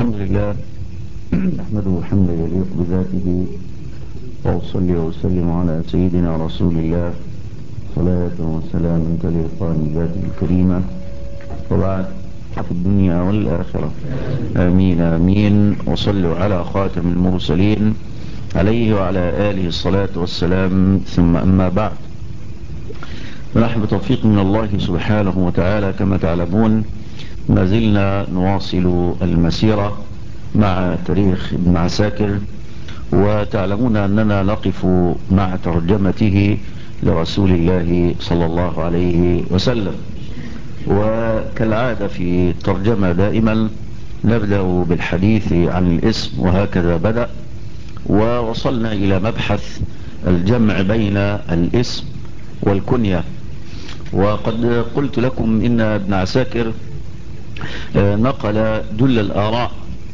الحمد لله نحمده حمدا يليق بذاته، وأصلي وأسلم على سيدنا رسول الله صلاة وسلام تليقان بذاته الكريمة، وبعد في الدنيا والآخرة. آمين آمين. وصلوا على خاتم المرسلين عليه وعلى آله الصلاة والسلام، ثم أما بعد. ونحن بتوفيق من الله سبحانه وتعالى كما تعلمون ما زلنا نواصل المسيرة مع تاريخ ابن عساكر، وتعلمون أننا نقف مع ترجمته لرسول الله صلى الله عليه وسلم. وكالعادة في الترجمة دائما نبدأ بالحديث عن الاسم، وهكذا بدأ، ووصلنا إلى مبحث الجمع بين الاسم والكنية. وقد قلت لكم إن ابن عساكر نقل جل الآراء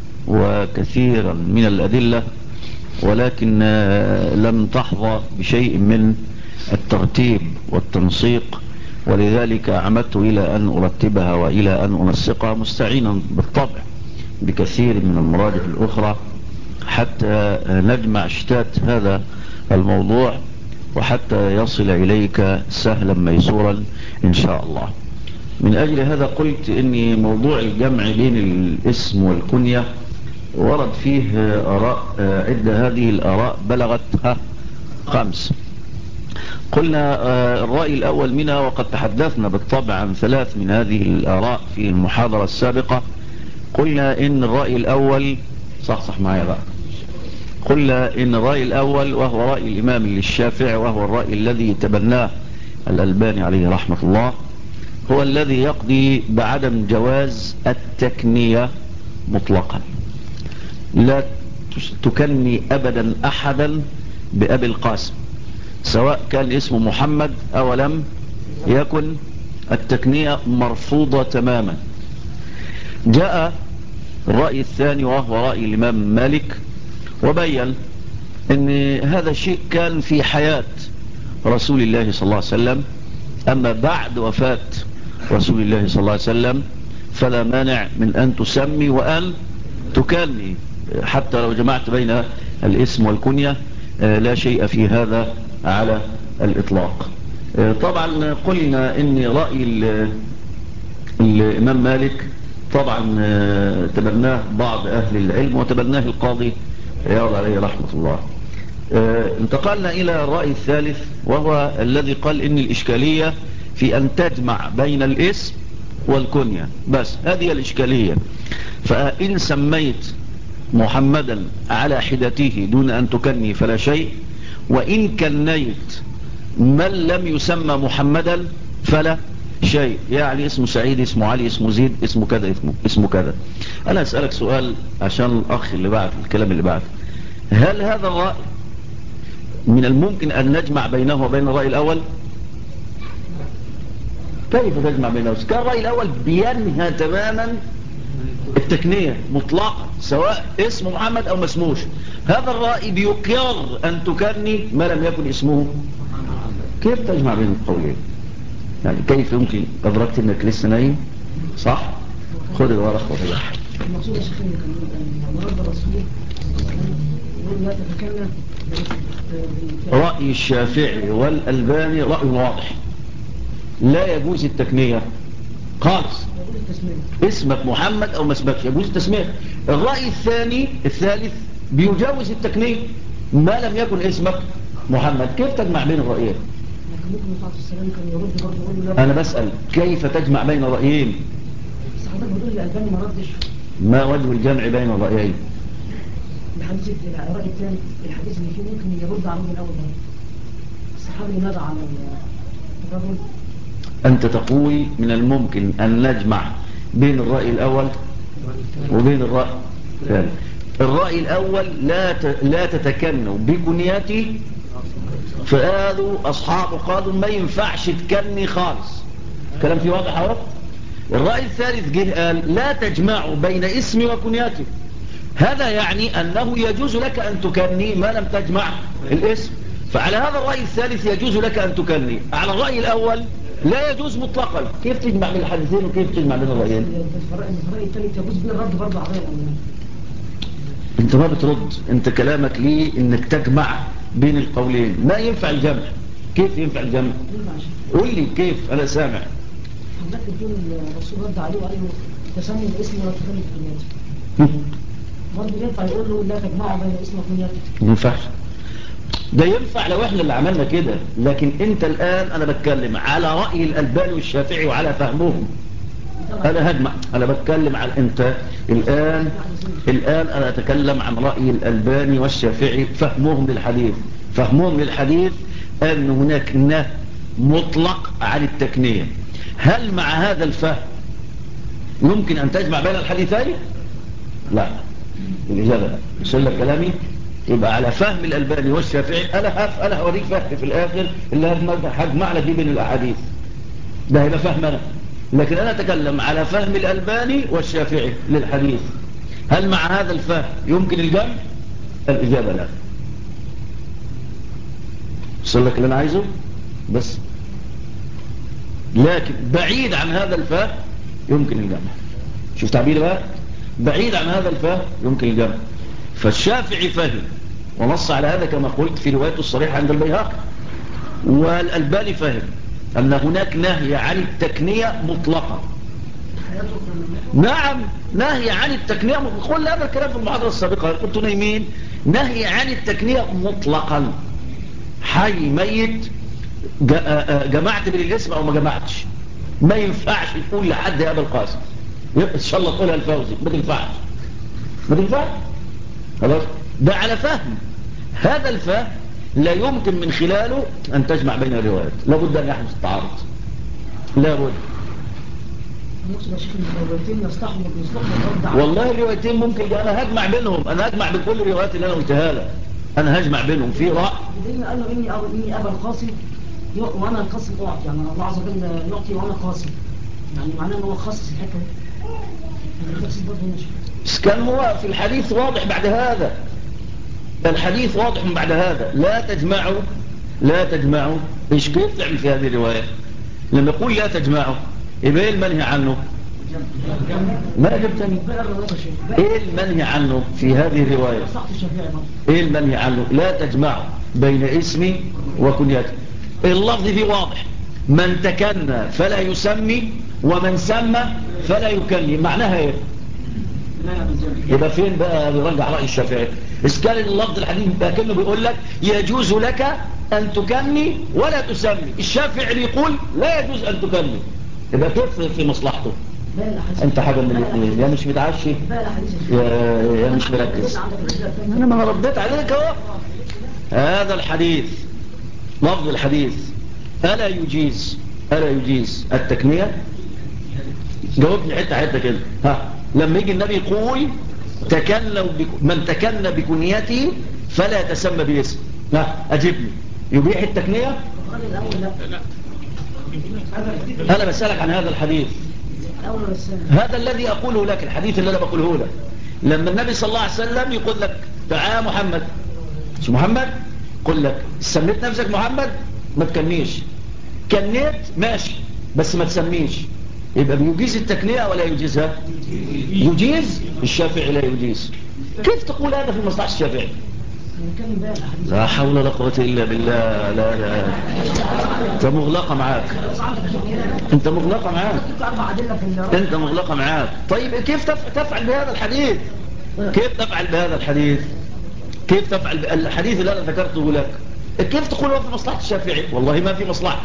وكثيرا من الأدلة، ولكن لم تحظى بشيء من الترتيب والتنسيق، ولذلك عمدت إلى أن أرتبها وإلى أن أنسقها، مستعينا بالطبع بكثير من المراجع الأخرى حتى نجمع شتات هذا الموضوع، وحتى يصل إليك سهلا ميسورا إن شاء الله. من أجل هذا قلت إن موضوع الجمع بين الاسم والكنية ورد فيه آراء عدة. هذه الآراء بلغت 5. قلنا الرأي الأول منها، وقد تحدثنا بالطبع عن 3 من هذه الآراء في المحاضرة السابقة. قلنا إن الرأي الأول صح معايا بقى. قلنا إن الرأي الأول وهو رأي الإمام الشافعي، وهو الرأي الذي تبناه الألباني عليه رحمة الله، هو الذي يقضي بعدم جواز التكنية مطلقا. لا تكني أبدا أحدا بأبي القاسم، سواء كان اسمه محمد أو لم يكن، التكنية مرفوضة تماما. جاء الرأي الثاني وهو رأي الإمام مالك، وبين أن هذا الشيء كان في حياة رسول الله صلى الله عليه وسلم، أما بعد وفاة رسول الله صلى الله عليه وسلم فلا مانع من أن تسمي وأن تكني، حتى لو جمعت بين الاسم والكنية لا شيء في هذا على الإطلاق. طبعا قلنا إن رأي الإمام مالك طبعا تبناه بعض أهل العلم، وتبناه القاضي عياض عليه رحمة الله. انتقلنا إلى الرأي الثالث، وهو الذي قال إن الإشكالية في أن تجمع بين الاسم والكنية بس، هذه الإشكالية. فإن سميت محمدا على حدته دون أن تكني فلا شيء، وإن كنيت من لم يسمى محمدا فلا شيء، يعني اسمه سعيد، اسمه علي، اسمه زيد، اسمه كذا، اسمه كذا. أنا أسألك سؤال عشان الأخ اللي بعد الكلام اللي بعد، هل هذا الرأي من الممكن أن نجمع بينه وبين الرأي الأول؟ كيف تجمع بينه؟ كان الرأي الأول بينهى تماما التكنية مطلقا، سواء اسمه محمد أو ما اسموش. هذا الرأي بيقر أن تكني ما لم يكن اسمه. كيف تجمع بين القولين؟ يعني كيف يمكن؟ أدركت أنك لسه نايم صح؟ خذ الورق وضيح. المقصود يا شيخ ان مراد الرسول يقول لا تتكلم. رأي الشافعي والألباني رأي واضح، لا يجوز التكنية خالص، اسمك محمد أو ما اسمكش يجوز التسمية. الرأي الثالث بيجوز التكنية ما لم يكن اسمك محمد. كيف تجمع بين الرأيين؟ أنا بسأل كيف تجمع بين الرأيين؟ ما وجه الجمع بين الرأيين؟ الرأي الثاني الحديث اللي فيه ممكن يرد على الرأي الأول. الصحابي لماذا على الرجل؟ أنت تقول من الممكن أن نجمع بين الرأي الأول وبين الرأي الثاني. الرأي الأول لا تتكنوا بكنياتي، فقالوا أصحابه قالوا ما ينفعش تكني خالص. كلام فيه واضح اهو. الرأي الثالث جه قال لا تجمعوا بين اسمي وكنياتي، هذا يعني أنه يجوز لك أن تكني ما لم تجمع الاسم. فعلى هذا الرأي الثالث يجوز لك أن تكني، على الرأي الأول لا يجوز مطلقا. كيف تجمع بين الحديثين وكيف تجمع بين الرأيين؟ الرأي الثالث يجوز بين الرد برضه على الرأي الأول. انت ما بترد، انت كلامك ليه انك تجمع بين القولين. ما ينفع الجمع. كيف ينفع الجمع؟ قول لي كيف، انا سامع. حضرتك بتقول الرسول رد عليه وقال له تسمي الاسم ولا تكلم كنيته. برضه ينفع يقول له لا تجمعوا بين اسم وكنيته؟ ما ينفعش. ده ينفع لو احنا اللي عملنا كده، لكن انت الان انا بتكلم على رأي الألباني والشافعي وعلى فهمهم. انا هجمع، انا بتكلم على انت الان انا اتكلم عن رأي الألباني والشافعي فهمهم للحديث. فهمهم للحديث ان هناك نهي مطلق عن التكنية. هل مع هذا الفهم يمكن ان تجمع بين الحديثين؟ لا. الإجابة لا. يصل لك كلامي؟ يبقى على فهم الألباني والشافعي أنا هوريك فهم في الآخر اللي هجمع لك دي بين الأحاديث. ده هيبقى فهم أنا. لكن أنا أتكلم على فهم الألباني والشافعي للحديث. هل مع هذا الفهم يمكن الجمع؟ الإجابة لا. يصل لك اللي أنا عايزه؟ بس. لكن بعيد عن هذا الفهم يمكن الجمع. شوف تعبيري بقى؟ بعيد عن هذا الفهم يمكن الجمع. فالشافعي فهم ونص على هذا كما قلت في روايته الصريحة عند البيهقي، والألباني فهم أن هناك نهي عن التكنية مطلقا. نعم، نهي عن التكنية مطلقا. قلنا هذا الكلام في المحاضرة السابقة، كنت نايمين. نهي عن التكنية مطلقا، حي ميت، جمعت بين الاسم أو ما جمعتش، ما ينفعش تقول لحد يا أبا القاسم إن شاء الله تقولها الفوزي، ما تنفعش. ما تنفعش. خلاص، ده على فهم. هذا الفهم لا يمكن من خلاله أن تجمع بين الروايات، لابد أن يحدث التعارض، لابد. والله الروايتين ممكن، أنا هجمع بينهم، أنا هجمع بكل الروايات اللي أنا قلتها لك، أنا هجمع بينهم في رأي. بدين قال له إني أبا القاسم وأنا القاسم أعطي، يعني الله عز وجل يعطي وأنا قاسم، يعني معناه أنه هو خصص الحكم. بس كان هو في الحديث واضح بعد هذا، الحديث واضح من بعد هذا. لا تجمعوا. ايش كيف تعمل في هذه الرواية؟ لما يقول لا تجمعوا يبقى ايه المنهي عنه؟ ما جبتني. ايه المنهي عنه في هذه الرواية؟ ايه المنهي عنه؟ لا تجمعوا بين اسمي وكنيته. اللفظ فيه واضح، من تكنى فلا يسمي ومن سمى فلا يكني. معناها ايه؟ يبقى فين بقى بيرجع رأي الشافعي؟ اسكال اللفظ الحديث كأنه بيقول لك يجوز لك أن تكني ولا تسمي. الشافعي بيقول لا يجوز أن تكني. يبقى كيف في مصلحته؟ انت حاجة من الاثنين، يا مش متعشي يا مش مركز. انا ما رديت عليك اهو. هذا الحديث، لفظ الحديث ألا يجيز التكنية؟ جاوبني حتة كده. ها، لما يجي النبي يقول من تكنى بكنيته فلا يتسمى باسم، ها أجبني، يبيح التكنية؟ أنا بسألك عن هذا الحديث، هذا الذي أقوله لك، الحديث اللي أنا بقوله لك. لما النبي صلى الله عليه وسلم يقول لك تعال محمد، مش محمد؟ قل لك سميت نفسك محمد ما تكنيش، كنيت ماشي بس ما تسميش. يبقى بيجيز التكنية ولا يجيزها؟ يجيز. الشافعي لا يجيز. كيف تقول هذا في مصلحة الشافعي؟ لا حول ولا قوة إلا بالله. لا انت مغلقة معاك، انت مغلقة معاك. طيب كيف تفعل بهذا الحديث؟ كيف تفعل الحديث اللي أنا ذكرته لك؟ كيف تقول هو في مصلحة الشافعي؟ والله ما في مصلحته.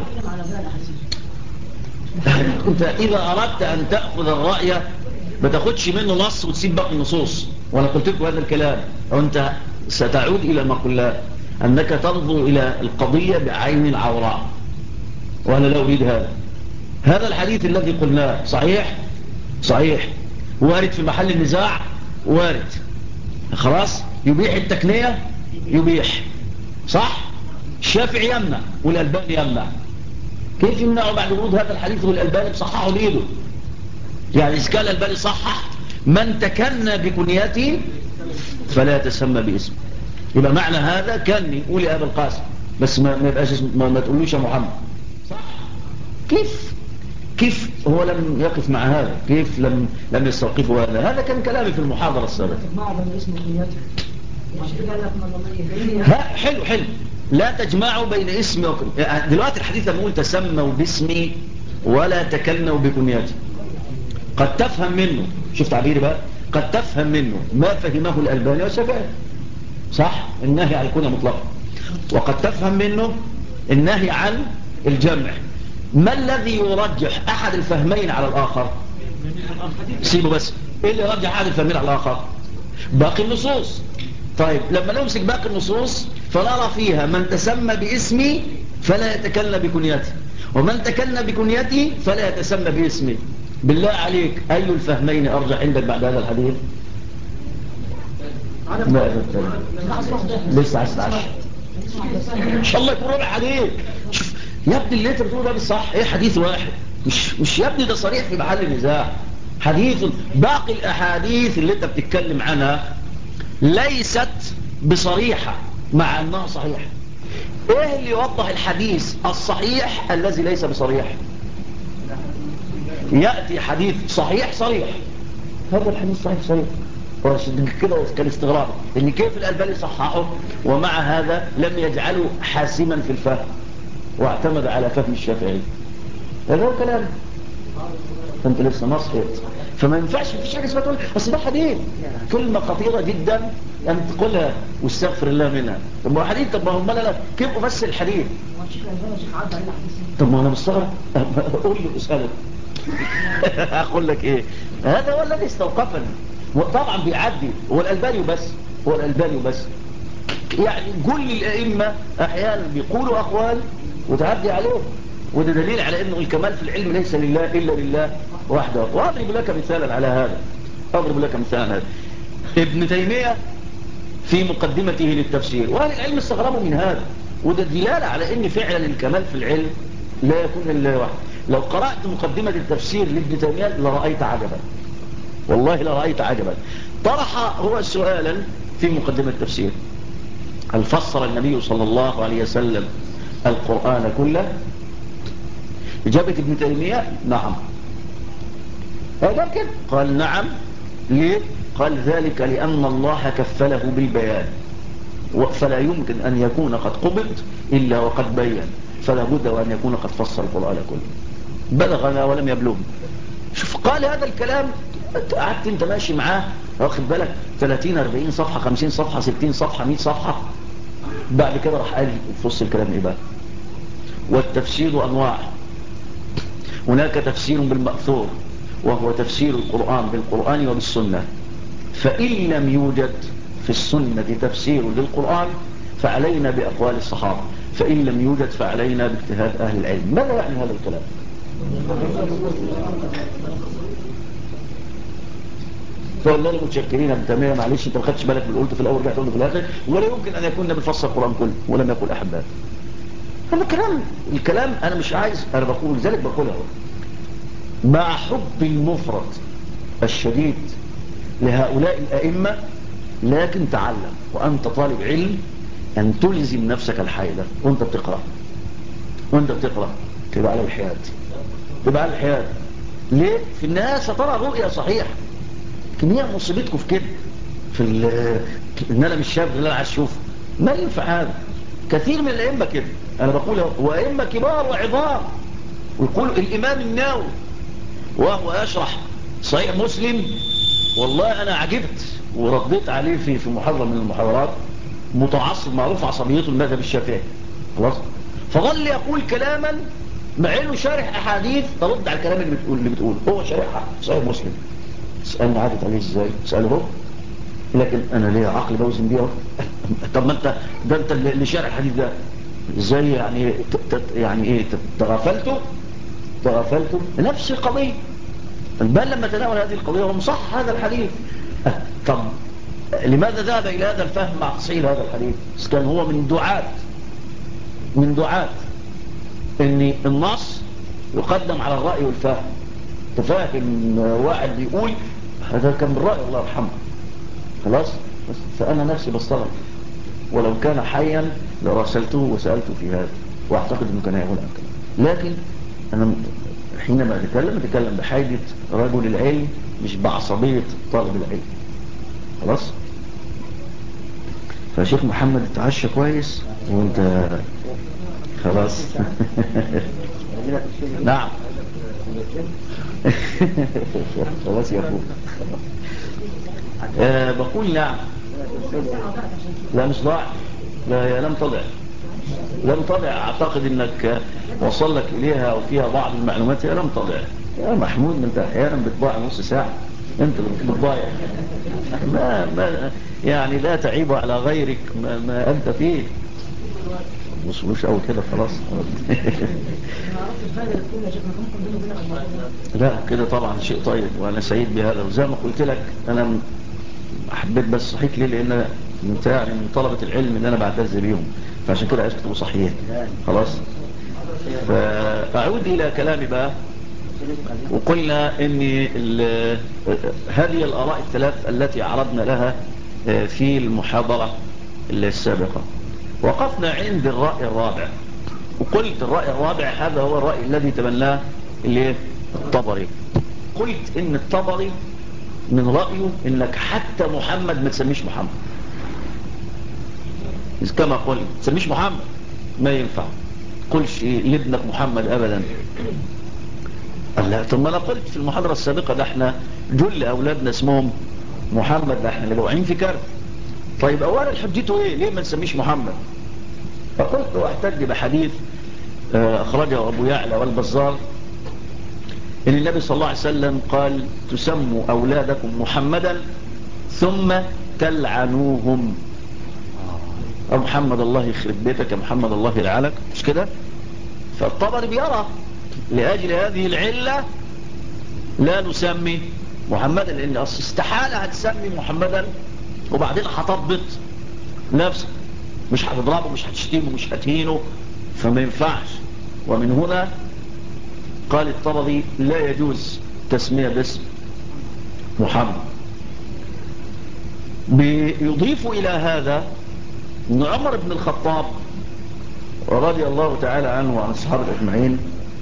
انت إذا أردت أن تأخذ الرأي ما تاخدش منه نص وتسيب باقي النصوص. وأنا قلت لكم هذا الكلام، وأنت ستعود إلى ما قلنا، أنك تنظر إلى القضية بعين العوراء، وأنا لا أريد هذا الحديث الذي قلناه صحيح وارد في محل النزاع، وارد خلاص. يبيح التكنية، يبيح صح. الشافعي يمنع والألباني يمنع. كيف يمنعوا بعد ورود هذا الحديث والألباني بصححه بيده؟ يعني إذا كان الألباني صحح من تكنى بكنيته فلا يتسمى باسم، يبقى معنى هذا كني قولي أبا القاسم بس ما يبقاش ما تقولوش يا محمد، صح؟ كيف كيف هو لم يقف مع هذا؟ كيف لم يستوقفوا هذا؟ هذا كان كلامي في المحاضرة السابقة. حلو لا تجمعوا بين اسمي وكنيتي. دلوقتي الحديث لما يقول تسموا باسمي ولا تكنوا بكنيتي، قد تفهم منه، شوف تعبيري بقى، قد تفهم منه ما فهمه الألباني والشافعي، صح؟ النهي عن الكنية مطلقا. وقد تفهم منه النهي عن الجمع. ما الذي يرجح أحد الفهمين على الآخر؟ سيبه بس، إيه اللي يرجح أحد الفهمين على الآخر؟ باقي النصوص. طيب لما نمسك باقي النصوص فنرى فيها من تسمى باسمي فلا يتكلم بكنيتي، ومن تكلم بكنيتي فلا يتسمى باسمي. بالله عليك أي الفهمين أرجح عندك بعد هذا الحديث؟ لا لسه عايز ان شاء الله يكون ربع حديث. شوف يا ابني اللي انت بتقوله ده بالصح، ايه حديث واحد، مش يا ابني ده صريح في محل النزاع. حديث. باقي الاحاديث اللي انت بتتكلم عنها ليست بصريحة مع انها صحيحة. ايه اللي يوضح الحديث الصحيح الذي ليس بصريح؟ يأتي حديث صحيح صريح، هذا الحديث صحيح صريح كده. كان استغراب ان كيف الألباني صححه ومع هذا لم يجعله حاسما في الفهم واعتمد على فهم الشافعي. هذا هو كلام. فانت لسه ما صحيت، فما ينفعش في شيء اسمه تقول اصل ده حديث، كلمه خطيره جدا ان تقولها واستغفر الله منها. طب ما هو حديث، طب ما هم لا كيف افسر الحديث؟ طب ما انا مستغرب. قول له اساله. اقول لك ايه؟ هذا هو الذي استوقفني. طبعا بيعدي هو الألباني وبس، يعني كل الأئمة أحيانا بيقولوا أقوال وتعدي عليهم، وده دليل على أنه الكمال في العلم ليس لله إلا لله وحده. وأضرب لك مثالا على هذا، ابن تيمية في مقدمته للتفسير، وأهل العلم استغربوا من هذا، وده دلالة على أن فعلا الكمال في العلم لا يكون إلا وحده. لو قرأت مقدمة التفسير لابن تيمية لرأيت عجبا، والله لرأيت عجبا. طرح هو سؤالا في مقدمة التفسير: هل فسر النبي صلى الله عليه وسلم القرآن كله؟ إجابة ابن تيمية نعم. هذا كده قال نعم. ليه؟ قال ذلك لأن الله كفله بالبيان، فلا يمكن أن يكون قد قبض إلا وقد بين، فلا بد وأن يكون قد فسر القرآن كله. بلغنا ولم يبلغ. شوف قال هذا الكلام، قعدت انت ماشي معاه واخد بالك 30 40 صفحة 50 صفحة 60 صفحة 100 صفحة، بعد كده راح قال في وسط الكلام ايه بقى؟ والتفسير انواع، هناك تفسير بالمأثور وهو تفسير القرآن بالقرآن وبالسنة، فإن لم يوجد في السنة تفسير للقرآن فعلينا بأقوال الصحابة، فإن لم يوجد فعلينا باجتهاد أهل العلم. ماذا يعني هذا الكلام؟ فقال لنا متشكرين ابن تيمية، معلش انت ما خدتش بالك من اللي قلته في الاول، رجعت قلته في الاخر، ولا يمكن ان يكون بيفسر القران كله ولم يقل احد هذا. هذا الكلام انا مش عايز، انا بقول ذلك بقولها مع حب المفرط الشديد لهؤلاء الائمه، لكن تعلم وانت طالب علم ان تلزم نفسك الحيله وانت بتقرا تبقى على الحياد. ليه؟ في النهايه سترى رؤيه صحيحه، لكن هي مصيبتكم في كده، ان انا مش شايف اللي انا عايز اشوفه. ما ينفع هذا. كثير من الائمه كده، انا بقول وائمه كبار وعظام، ويقول الامام النووي وهو يشرح صحيح مسلم، والله انا عجبت ورديت عليه في محاضره من المحاضرات، متعصب معروف عصبيته المذهب الشافعي، خلاص، فظل يقول كلاما مع انه شارح احاديث ترد على الكلام اللي بتقوله هو شارحها صحيح مسلم. اسألني عادت عليه ازاي؟ اسأله هو. لكن انا ليه عقل بوزن بيه. طب ما انت اللي شارع الحديث ده ازاي يعني يعني ايه تغفلته نفس القضية. بل لما تناول هذه القضية ومصح هذا الحديث. طب لماذا ذهب الى هذا الفهم مع تصحيح هذا الحديث؟ كان هو من دعاة ان النص يقدم على الرأي والفهم. تفاهم واحد بيقول هذا كان بالرأي الله يرحمه، خلاص، بس فأنا نفسي بستغرب، ولو كان حيا لراسلته وسألته في هذا، واعتقد انه كان يقول أكثر. لكن أنا حينما يتكلم بحاجة رجل العلم مش بعصبية طالب العلم. خلاص. فشيخ محمد اتعشى كويس وانت خلاص. نعم. خلاص يا اخوك. بقول نعم. لا مش ضاع. لا يا لم تضع. لم تضع. اعتقد انك وصل لك اليها وفيها بعض المعلومات. يا لم تضع يا محمود. انت احيانا بتضيع نص ساعة. انت بتضيع. ما يعني لا تعيب على غيرك ما انت فيه. مش قوي كده خلاص. لا كده طبعا شيء طيب وانا سعيد بهذا. وزي ما قلت لك انا حبيت بس صحيح ليه لان انت يعني من طلبة العلم اللي انا بعتز بيهم فعشان كده عايز تبقوا صحيح. خلاص. فاعود الى كلامي بقى. وقلنا ان هذه الاراء الثلاث التي عرضنا لها في المحاضرة السابقة وقفنا عند الرأي الرابع. وقلت الرأي الرابع هذا هو الرأي الذي تبناه الطبري. قلت ان الطبري من رأيه انك حتى محمد ما تسميش محمد. كما قلت تسميش محمد ما ينفع. قلش لابنك محمد ابدا. قال ثم انا قلت في المحاضرة السابقة ده احنا جل اولادنا اسمهم محمد. ده احنا اللي جوعين في كارت. طيب اولا حجته ايه ليه ما نسميش محمد؟ فقلت واحتج بحديث اخرجه ابو يعلى والبزار ان النبي صلى الله عليه وسلم قال تسموا اولادكم محمدا ثم تلعنوهم. يا محمد الله يخرب بيتك يا محمد الله يلعنك. مش كده؟ فالطبري بيرى لاجل هذه العله لا نسمي محمدا لان استحاله هتسمي محمدا وبعدين هتضبط نفسك. مش هتضربه مش هتشتمه مش هتهينه فما ينفعش. ومن هنا قال الطبري لا يجوز تسمية باسم محمد. بيضيف إلى هذا أن عمر بن الخطاب رضي الله تعالى عنه وعن الصحابة أجمعين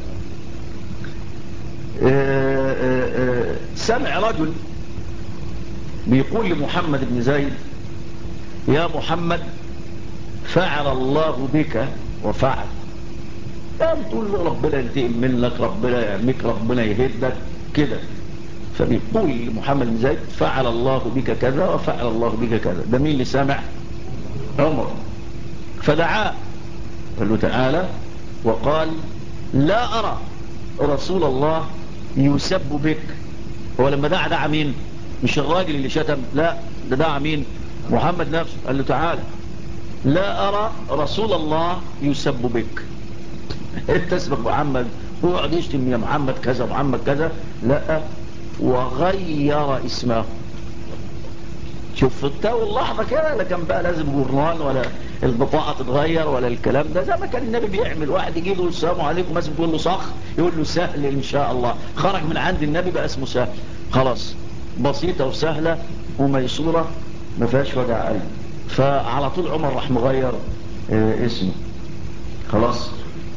سمع رجل بيقول لمحمد بن زيد يا محمد فعل الله بك وفعل. بتقول له ربنا ينتقم منك ربنا يعمك ربنا يهدك كده. فبيقول لمحمد بن زيد فعل الله بك كذا وفعل الله بك كذا. ده مين اللي سامع؟ عمر. فدعاه قال له تعالى وقال لا أرى رسول الله يسب بك. هو لما دعا مين؟ مش الراجل اللي شتم لا ده دعا مين؟ محمد نفسه. قال له تعالى لا أرى رسول الله يسب بك. انت اسمك محمد هو قاعد يشتم يا محمد كذا محمد كذا لا. وغير اسمه. شوف في التاو اللحظة كده لا كان بقى لازم جورنال ولا البطاقة تتغير ولا الكلام ده زي ما كان النبي بيعمل. واحد يجي له السلام عليكم مثلا تقول له صخ يقول له سهل ان شاء الله. خرج من عند النبي بقى اسمه سهل. خلاص بسيطة وسهلة وميسورة ما فيهاش وجع قلب. فعلى طول عمر راح مغير اسمه. خلاص.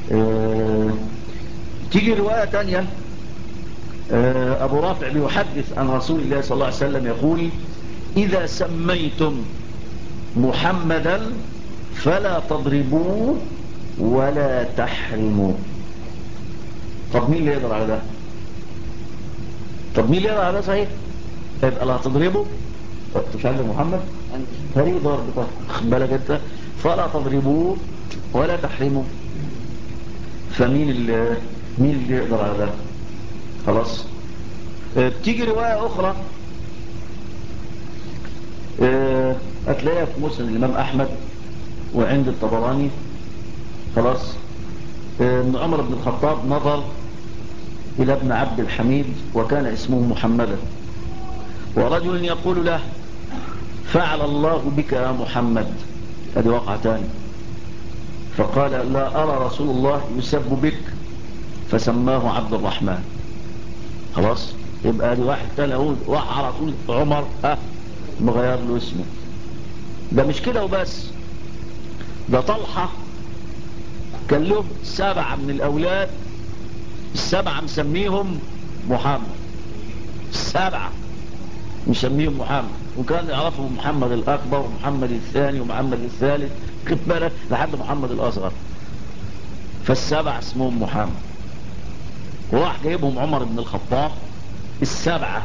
تيجي رواية تانية أبو رافع بيحدث عن رسول الله صلى الله عليه وسلم يقول إذا سميتم محمدا فلا تضربوه ولا تحرموه. طب مين اللي يقدر على ده؟ طب مين اللي يقدر على ده صحيح؟ يبقى لا تضربه مش عند محمد فريق ضرب بالك انت فلا تضربوه ولا تحرموه. فمين اللي يقدر على ده؟ خلاص. بتيجي رواية أخرى هتلاقيها في مسند الإمام أحمد وعند الطبراني. خلاص. ان عمر بن الخطاب نظر إلى ابن عبد الحميد وكان اسمه محمدا ورجل يقول له فعل الله بك يا محمد. هذه وقعة تاني. فقال لا أرى رسول الله يسب بك فسماه عبد الرحمن. خلاص. يبقى دي واحد تاني اقول راح على طول عمر مغير له اسمه. ده مش كده وبس. ده طلحة كان له 7 من الأولاد السبعة مسميهم محمد، السبعة مسميهم محمد، وكان يعرفهم محمد الأكبر ومحمد الثاني ومحمد الثالث خد بالك لحد محمد الأصغر، فالسبعة اسمهم محمد. وراح جايبهم عمر بن الخطاب السبعة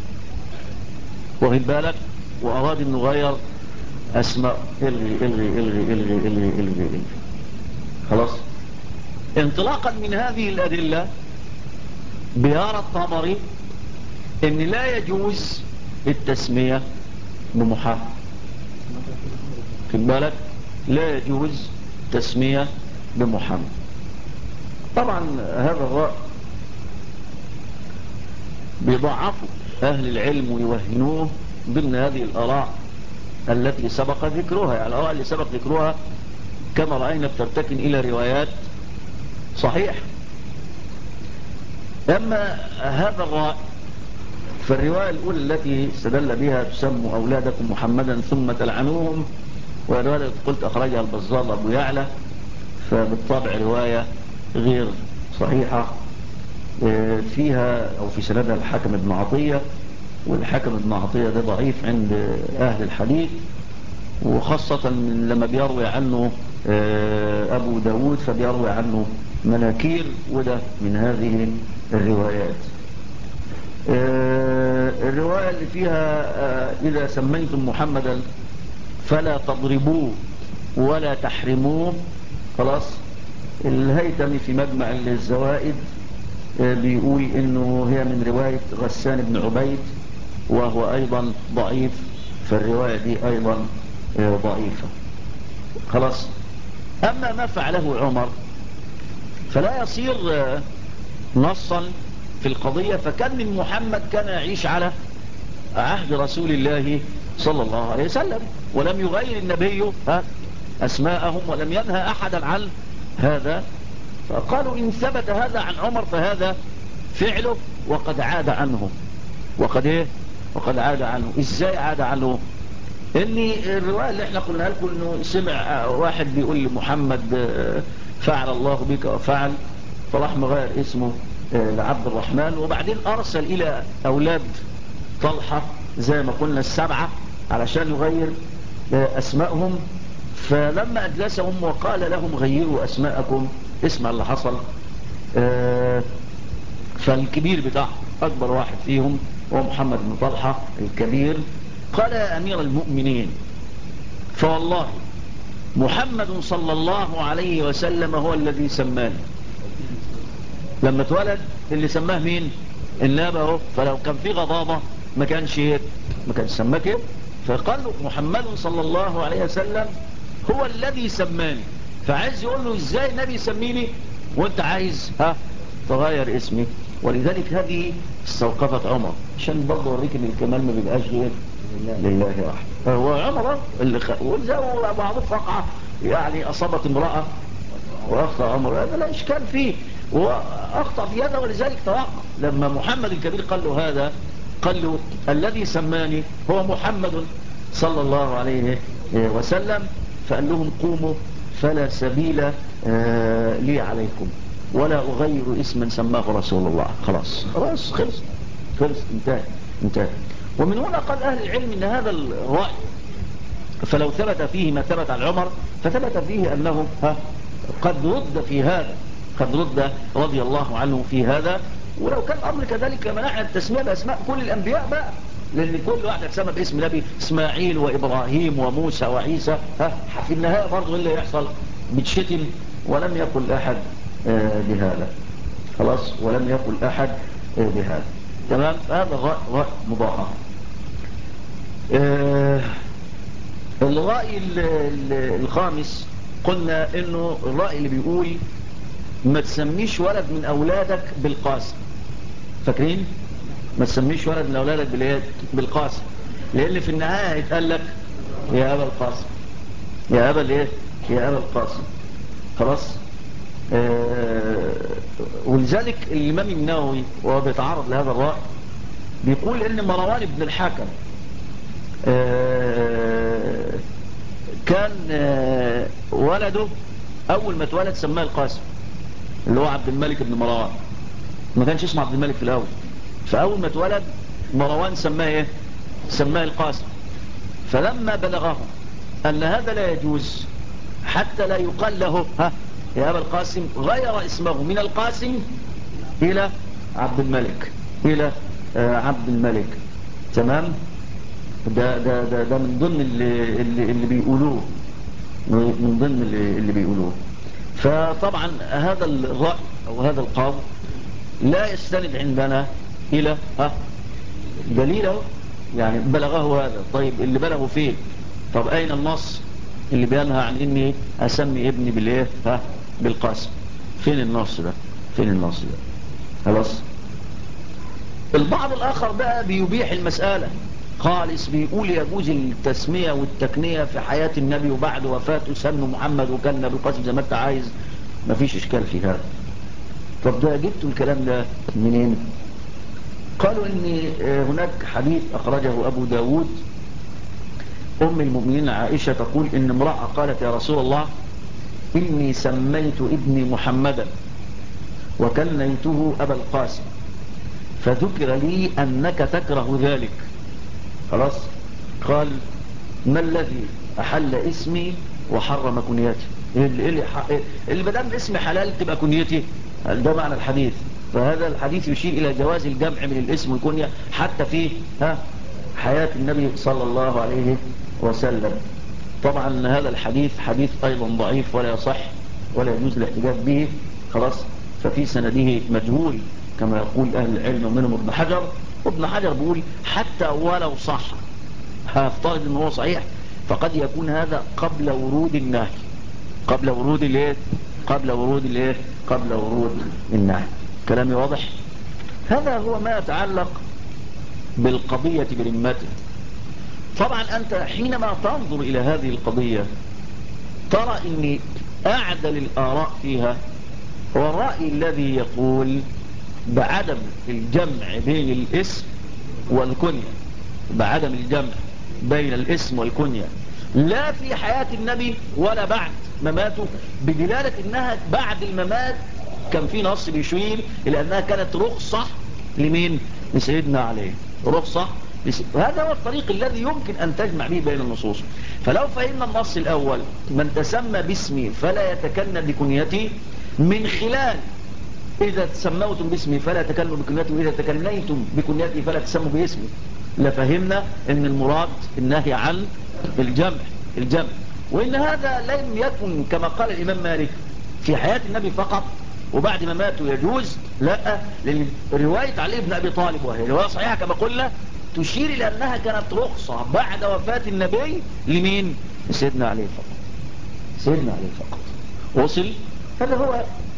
واخد بالك، وأراد انه يغير اسماء، الغي الغي الغي الغي الغي الغي الغي. خلاص. انطلاقا من هذه الأدلة بيرى الطبري ان لا يجوز التسمية بمحمد، خد بالك، لا يجوز تسمية بمحمد. طبعا هذا الرأي بيضعفوا أهل العلم ويوهنوه ضمن هذه الآراء التي سبق ذكرها. يعني الآراء اللي سبق ذكرها كما رأينا بترتكن إلى روايات صحيح. أما هذا الرأي فالرواية الأولى التي استدل بها تسموا أولادكم محمدا ثم تلعنوهم، والرواية قلت أخرجها البزار أبو يعلى، فبالطبع رواية غير صحيحة، فيها أو في سندها الحاكم ابن عطية، والحاكم ابن عطية ده ضعيف عند أهل الحديث، وخاصة لما بيروي عنه أبو داود فبيروي عنه مناكير، وده من هذه الروايات. الرواية اللي فيها إذا سميتم محمدا فلا تضربوه ولا تحرموه، خلاص. الهيثمي في مجمع الزوائد بيقول إنه هي من رواية غسان بن عبيد وهو أيضا ضعيف، فالرواية دي أيضا ضعيفة. خلاص. أما ما فعله عمر فلا يصير نصا في القضية، فكان من محمد كان يعيش على عهد رسول الله صلى الله عليه وسلم، ولم يغير النبي أسماءهم ولم ينهى أحدا عن هذا. فقالوا إن ثبت هذا عن عمر فهذا فعله وقد عاد عنه. وقد عاد عنه. إزاي عاد عنه؟ إن الرواية اللي احنا قلنا لكم إنه سمع واحد بيقول لمحمد فعل الله بك وفعل، فراح مغير اسمه لعبد الرحمن، وبعدين أرسل إلى أولاد طلحة زي ما قلنا السبعة علشان يغير أسمائهم. فلما أجلسهم وقال لهم غيروا أسماءكم، اسمع اللي حصل. فالكبير بتاعهم أكبر واحد فيهم هو محمد بن طلحة الكبير، قال يا أمير المؤمنين فوالله محمد صلى الله عليه وسلم هو الذي سماني. لما اتولد اللي سماه مين؟ النبي اهو. فلو كان في غضاضة ما كانش سماه كده. فقال له محمد صلى الله عليه وسلم هو الذي سماني. فعايز يقول له ازاي النبي يسميني وانت عايز تغير اسمي؟ ولذلك هذه استوقفت عمر، عشان برضه اوريك ان الكمال ما بيبقاش غير لله وحده. هو عمر اللي وزاو معروف وقعه يعني اصابت امرأة واخطأ عمر، هذا لا اشكال فيه، واخطأ في هذا. ولذلك توقف لما محمد الكبير قال له هذا، قال له الذي سماني هو محمد صلى الله عليه وسلم. فقال لهم قوموا فلا سبيل لي عليكم ولا أغير اسما سماه رسول الله. خلاص خلص انتهى. ومن هنا قال أهل العلم إن هذا الرأي فلو ثبت فيه ما ثبت عن عمر فثبت فيه أنه قد رد في هذا، قد رد رضي الله عنه في هذا. ولو كان الأمر كذلك منعنا التسمية بأسماء كل الأنبياء بقى، لأن كل واحد يتسمى باسم نبي، إسماعيل وإبراهيم وموسى وعيسى، في النهاية برضو اللي يحصل بتشتم. ولم يقل أحد بهذا، خلاص، ولم يقل أحد بهذا. تمام. هذا رأي مضاعف. الرأي الخامس قلنا إنه الرأي اللي بيقول ما تسميش ولد من أولادك بالقاسم. فاكرين؟ ما تسميش ولد من أولادك بالقاسم، لأن في النهاية هيتقال لك يا أبا القاسم، يا أبا الإيه؟ يا أبا القاسم. خلاص. ولذلك الإمام النووي وهو بيتعرض لهذا الرأي بيقول إن مروان بن الحكم كان ولده أول ما اتولد سماه القاسم، اللي هو عبد الملك بن مروان. ما كانش اسمه عبد الملك في الأول. فأول ما اتولد مروان سماه ايه؟ سماه القاسم. فلما بلغه أن هذا لا يجوز حتى لا يقال له يا أبا القاسم، غير اسمه من القاسم إلى عبد الملك، إلى عبد الملك. تمام. ده من ضمن اللي بيقولوه، من ضمن اللي بيقولوه. فطبعا هذا الرأي أو هذا القول لا يستند عندنا إلى دليله، يعني بلغه هذا. طيب اللي بلغه فين؟ طب أين النص اللي بينهى عن إني أسمي ابني بالإيه؟ بالقاسم؟ فين النص ده؟ فين النص ده؟ خلاص. البعض الآخر بقى بيبيح المسألة خالص، بيقول يجوز التسمية والتكنية في حياة النبي وبعد وفاته سموا محمد وكان نبي القاسم زي ما انت عايز، مفيش إشكال في هذا. طب ده جبتوا الكلام ده منين؟ قالوا إن هناك حديث أخرجه أبو داود، أم المؤمنين عائشة تقول إن امرأة قالت يا رسول الله إني سميت ابني محمدا وكنيته أبا القاسم، فذكر لي أنك تكره ذلك. خلاص. قال ما الذي أحل اسمي وحرم كنيتي؟ اللي بدأ اسمي حلال تبقى كنيتي، ده معنى الحديث. فهذا الحديث يشير إلى جواز الجمع من الاسم والكنية حتى في حياة النبي صلى الله عليه وسلم. طبعا هذا الحديث حديث أيضا ضعيف ولا يصح ولا يجوز الاحتجاج به. خلاص. ففي سنده مجهول كما يقول أهل العلم ومنهم ابن حجر. وابن حجر بيقول حتى ولو صح، هفترض انه هو صحيح، فقد يكون هذا قبل ورود النهي. قبل ورود الايه؟ قبل ورود الايه؟ قبل ورود النهي. كلامي واضح؟ هذا هو ما يتعلق بالقضية برمته. طبعا أنت حينما تنظر إلى هذه القضية ترى أن أعدل الآراء فيها هو الرأي الذي يقول بعدم الجمع بين الاسم والكنية، بعدم الجمع بين الاسم والكنية لا في حياة النبي ولا بعد مماته، بدلالة أنها بعد الممات كان في نص بيشير إلى أنها كانت رخصة لمين؟ لسيدنا عليه، رخصة. هذا هو الطريق الذي يمكن أن تجمع به بين النصوص. فلو فهمنا النص الأول من تسمى باسمي فلا يتكنى بكنيتي، من خلال إذا تسموتم باسمي فلا تكنوا بكنيتي، وإذا تكنيتم بكنيتي فلا تسموا باسمي، لفهمنا أن المراد النهي عن الجمع. وإن هذا لم يكن كما قال الإمام مالك في حياة النبي فقط وبعد ما ماتوا يجوز، لا، لأن رواية علي بن أبي طالب وهي رواية صحيحة كما قلنا تشير إلى أنها كانت رخصة بعد وفاة النبي لمين؟ سيدنا علي فقط. سيدنا علي فقط. وصل. هذا هو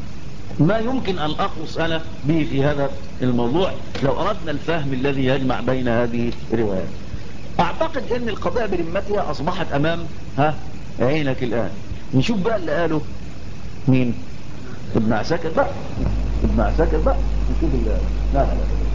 ما يمكن أن أخلص أنا به في هذا الموضوع لو أردنا الفهم الذي يجمع بين هذه الروايات. أعتقد أن القضايا برمتها أصبحت أمام عينك الآن. نشوف بقى اللي قاله مين؟ ابن عساكر بقى. ابن عساكر بقى نشوف اللي قاله. لا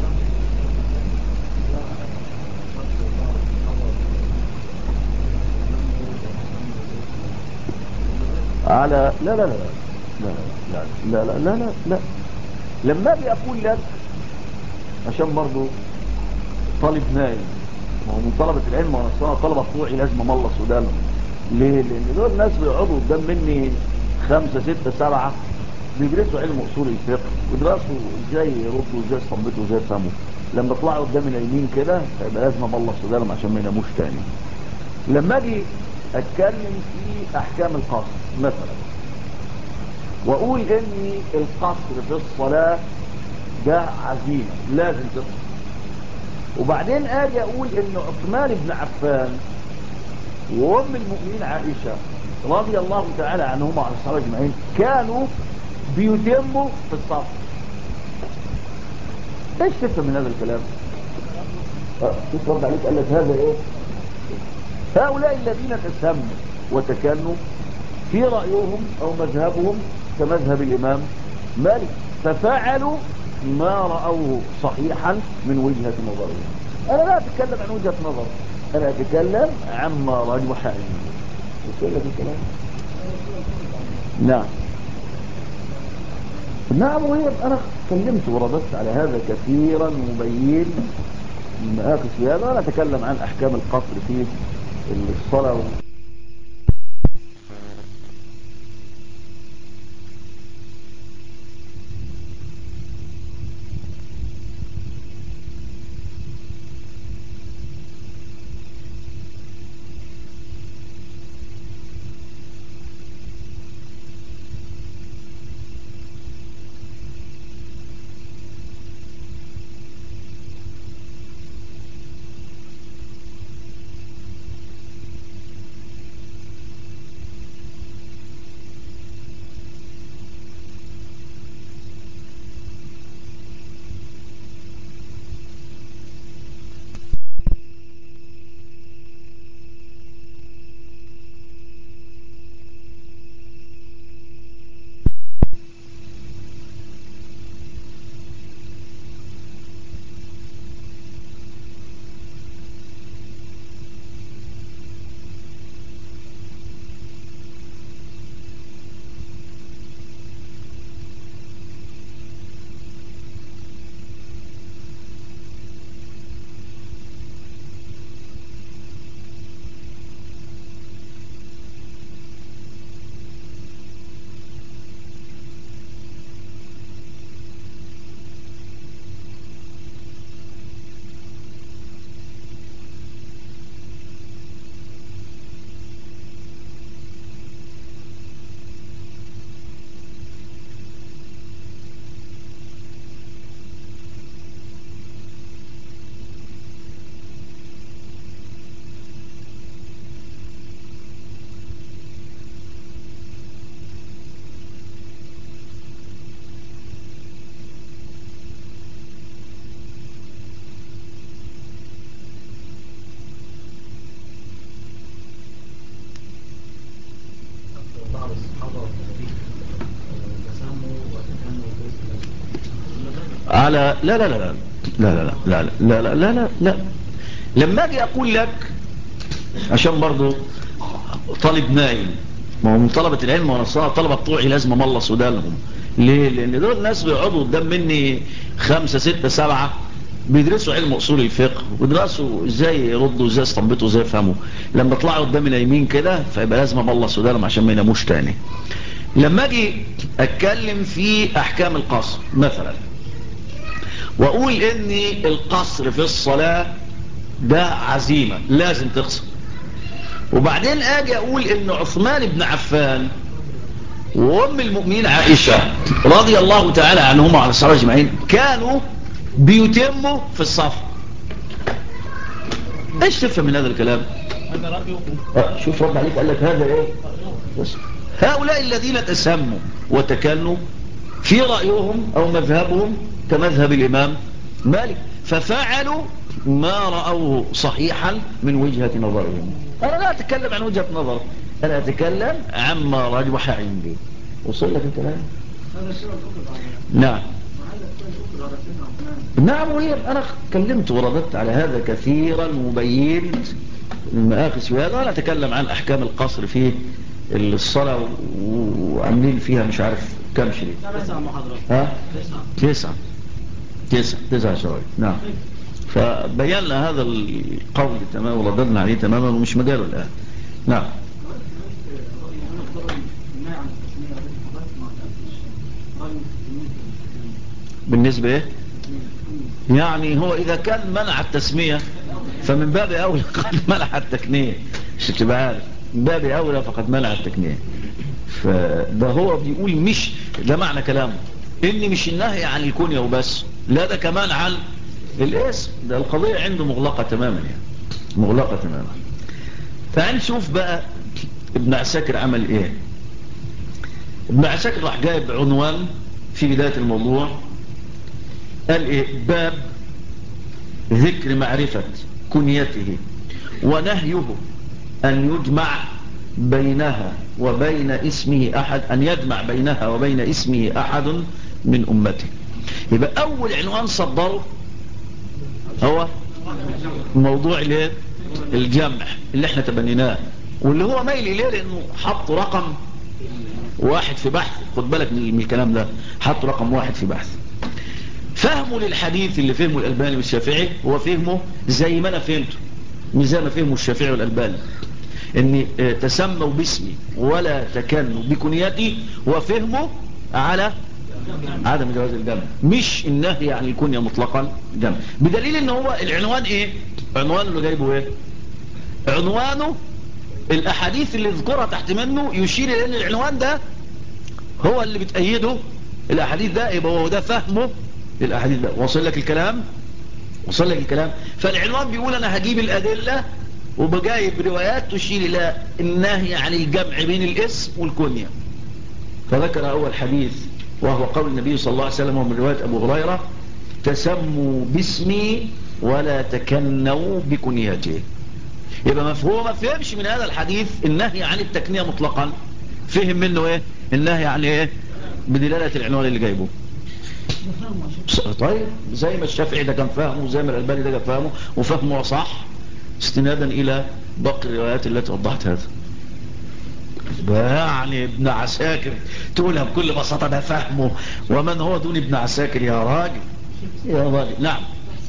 على لا لا لا لا لا لا لا لا لا لا. لما أجي أقول لك عشان برضو طالب نايم، ما هو من طلبة العلم وانا طلبة بتوعي لازم املص ودانهم. ليه؟ لان دول ناس بيقعدوا قدام مني 5 6 7 بيدرسوا علم اصول الفقه ويدرسوا ازاي يردوا وازاي يستنبطوا وازاي يفهموا. لما يطلعوا قدامي نايمين كده يبقى لازم املص ودانهم عشان ما يناموش تاني. لما اجي اتكلم في احكام القصر مثلا واقول ان القصر في الصلاة ده عزيمة لازم تصل، وبعدين اجي اقول ان عثمان بن عفان وام المؤمنين عائشة رضي الله تعالى عنهما وعن الصحابة اجمعين كانوا بيتموا في الصف. ايش تفهم من هذا الكلام؟ شوف رد عليك قال لك هذا ايه؟ هؤلاء الذين تسموا وتكنوا في رأيهم او مذهبهم كمذهب الامام مالك، ففعلوا ما رأوه صحيحا من وجهة نظرهم. انا لا اتكلم عن وجهة نظر، انا اتكلم عما رجح علمي. وصل لك الكلام؟ نعم. نعم، وهي أنا اتكلمت ورددت على هذا كثيرا مبين ما آخذ في هذا. وأنا أتكلم عن أحكام القصر في الصلاة. بعض الصحابة والتابعين تساموا وتكاملوا باسم على لا لا لا لا لا لا لا لا لا لا لا. لما اجي اقول لك عشان برضو طالب نايم، ما هو من طلبة العلم وانا الطلبة بتوعي لازم املص ودانهم. ليه؟ لان دول الناس بيقعدوا قدام مني 5 6 7 بيدرسوا علم اصول الفقه ويدرسوا ازاي يردوا ازاي يستنبطوا ازاي يفهموا. لما يطلعوا قدامي نايمين كده فيبقى لازم املص ودانهم عشان ما يناموش تاني. لما اجي اتكلم في احكام القصر مثلا واقول ان القصر في الصلاة ده عزيمة لازم تقصر، وبعدين اجي اقول ان عثمان بن عفان وام المؤمنين عائشة رضي الله تعالى عنهما على الصحابة اجمعين كانوا بيتموا في الصف. ايش تفهم من هذا الكلام؟ شوف رب عليك قال لك هذا ايه بس. هؤلاء الذين تسموا وتكلوا في رأيهم او مذهبهم كمذهب الامام مالك ففعلوا ما رأوه صحيحا من وجهة نظرهم. انا لا اتكلم عن وجهة نظر، انا اتكلم عما رجح عندي. وصل لك الكلام؟ هذا الشيء الأخر نعم وهذا الشيء الأخر على سيدنا عثمان. نعم، وهي انا اتكلمت ورددت على هذا كثيرا وبينت المآخذ في هذا. انا اتكلم عن احكام القصر في الصلاة وعاملين فيها مش عارف كم شريط. 9 محاضرات. ها 9 9 شوائب. نعم. فبينا هذا القول تماما ورددنا عليه تماما ومش مجاله الآن. نعم. بالنسبة ايه يعني هو اذا كان منع التسمية فمن باب اولى قد منع التكنية. مش تبقى عارف من باب اولى فقد منع التكنية. فده هو بيقول مش ده معنى كلامه ان مش النهي عن الكنية وبس، لا ده كمان عن الاسم. ده القضية عنده مغلقة تماما يعني مغلقة تماما. فهنشوف بقى ابن عساكر عمل ايه. ابن عساكر راح جايب عنوان في بداية الموضوع قال ايه باب ذكر معرفة كنيته ونهيه ان يجمع بينها وبين اسمه احد، ان يجمع بينها وبين اسمه احد من امته. يبقى اول عنوان صدره هو موضوع الايه الجمع اللي احنا تبنيناه واللي هو ميل اليه لانه حط رقم واحد في بحث، خد بالك من الكلام ده، حطوا رقم واحد في بحث. فهمه للحديث اللي فهمه الألباني والشافعي هو فهمه زي ما أنا فهمته، مش زي ما فهمه الشافعي والألباني، إن تسموا باسمي ولا تكنوا بكنيتي، وفهمه على عدم جواز الجمع، مش النهي عن الكنية مطلقا جمع، بدليل ان هو العنوان ايه؟ عنوان اللي جايبه ايه؟ عنوانه الاحاديث اللي ذكرها تحت منه يشير الى ان العنوان ده هو اللي بتأيده الاحاديث ده، يبقى هو ده فهمه للاحاديث ده. وصل لك الكلام؟ وصل لك الكلام؟ فالعنوان بيقول انا هجيب الادلة وبجايب روايات تشير الى النهي عن الجمع بين الاسم والكنية. فذكر اول حديث وهو قول النبي صلى الله عليه وسلم ومن رواية أبو هريرة: تسموا باسمي ولا تكنوا بكنيته. يبقى مفهوم ما فهمش من هذا الحديث النهي عن التكنية مطلقا، فهم منه ايه؟ النهي عن ايه؟ بدلالة العنوان اللي جايبه. طيب زي ما الشافعي ده كان فاهمه وزي ما الألباني ده كان فاهمه وفهمه صح، استنادا إلى باقي الروايات التي وضحت هذا. يعني ابن عساكر تقولها بكل بساطة ده فهمه، ومن هو دون ابن عساكر يا راجل يا راجل. نعم.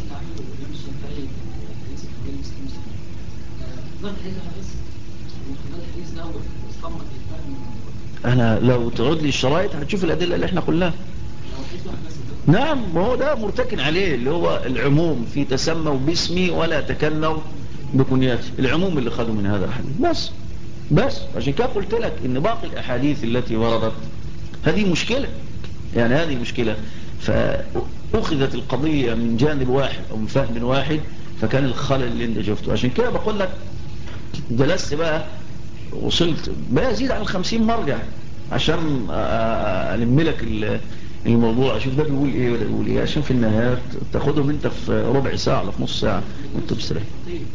انا لو تعود لي الشرايط هتشوف الادله اللي احنا قلناها. نعم، ما هو ده مرتكن عليه، اللي هو العموم في تسموا باسمي ولا تكنوا بكنياتي، العموم اللي خدوا من هذا الحديث. بس عشان كده قلت لك ان باقي الاحاديث التي وردت هذه مشكلة، يعني هذه مشكلة. فأخذت القضية من جانب واحد او من فهم واحد، فكان الخلل اللي انت شفته. عشان كده بقول لك جلست بقى وصلت بقى يزيد عن 50 مرجع عشان ألم لك الموضوع، اشوف ده بيقول ايه ولا بيقول ايه، عشان في النهاية تاخدهم انت في ربع ساعة ولا في نص ساعة وانت بسرعة.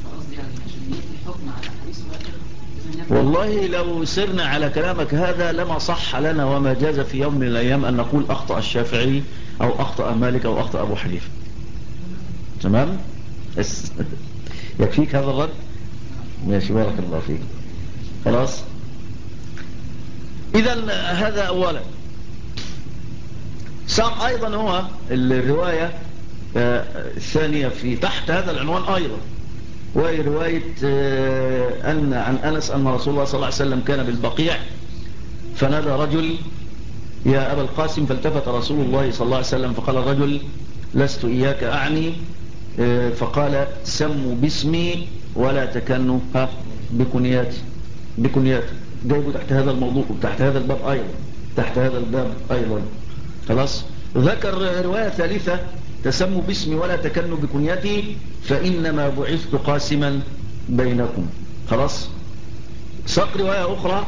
والله لو سرنا على كلامك هذا لما صح لنا وما جاز في يوم من الأيام أن نقول أخطأ الشافعي أو أخطأ مالك أو أخطأ أبو حنيفة. تمام؟ يكفيك هذا الرد؟ ماشي، بارك الله فيك. خلاص. إذن هذا أولا. سام أيضا هو الرواية الثانية في تحت هذا العنوان أيضا، وهي رواية عن أنس أن رسول الله صلى الله عليه وسلم كان بالبقيع فنادى رجل: يا أبا القاسم. فالتفت رسول الله صلى الله عليه وسلم فقال الرجل: لست إياك أعني. فقال: سموا باسمي ولا تكنوا بكنياتي. جايبوا تحت هذا الموضوع وتحت هذا الباب أيضا، تحت هذا الباب أيضا. خلاص. ذكر رواية ثالثة: تسموا باسمي ولا تكنوا بكنيتي فإنما بعثت قاسما بينكم. خلاص. ساق رواية أخرى: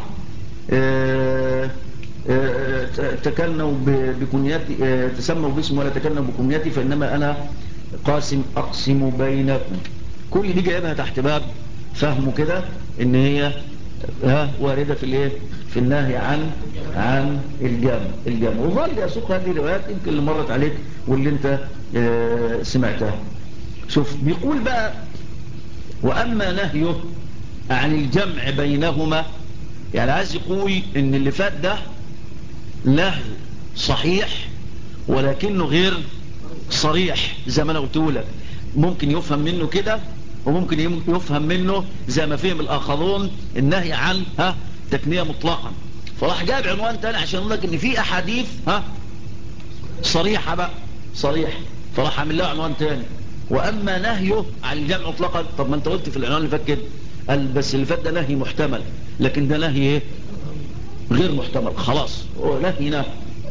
تكنوا بكنيتي، تسموا باسمي ولا تكنوا بكنيتي فإنما أنا قاسم أقسم بينكم. كل دي جايبها تحت باب فهمه كده ان هي واردة في الايه؟ في النهي عن الجمع. وظل يسوق هذه الروايات يمكن اللي مرت عليك واللي انت سمعتها. شوف بيقول بقى: واما نهيه عن الجمع بينهما، يعني عايز يقول ان اللي فات ده نهي صحيح ولكنه غير صريح، زي ما انا قلت لك. ممكن يفهم منه كده وممكن يفهم منه زي ما فهم الآخرون النهي عن تكنية مطلقا. فراح جاب عنوان تاني عشان يقول لك ان في احاديث صريحة بقى، صريح، فراح عامل لها عنوان تاني: واما نهيه عن الجمع مطلقا. طب ما انت قلت في العنوان اللي فات كده، قال بس اللي فات ده نهي محتمل، لكن ده نهي ايه؟ غير محتمل. خلاص نهي.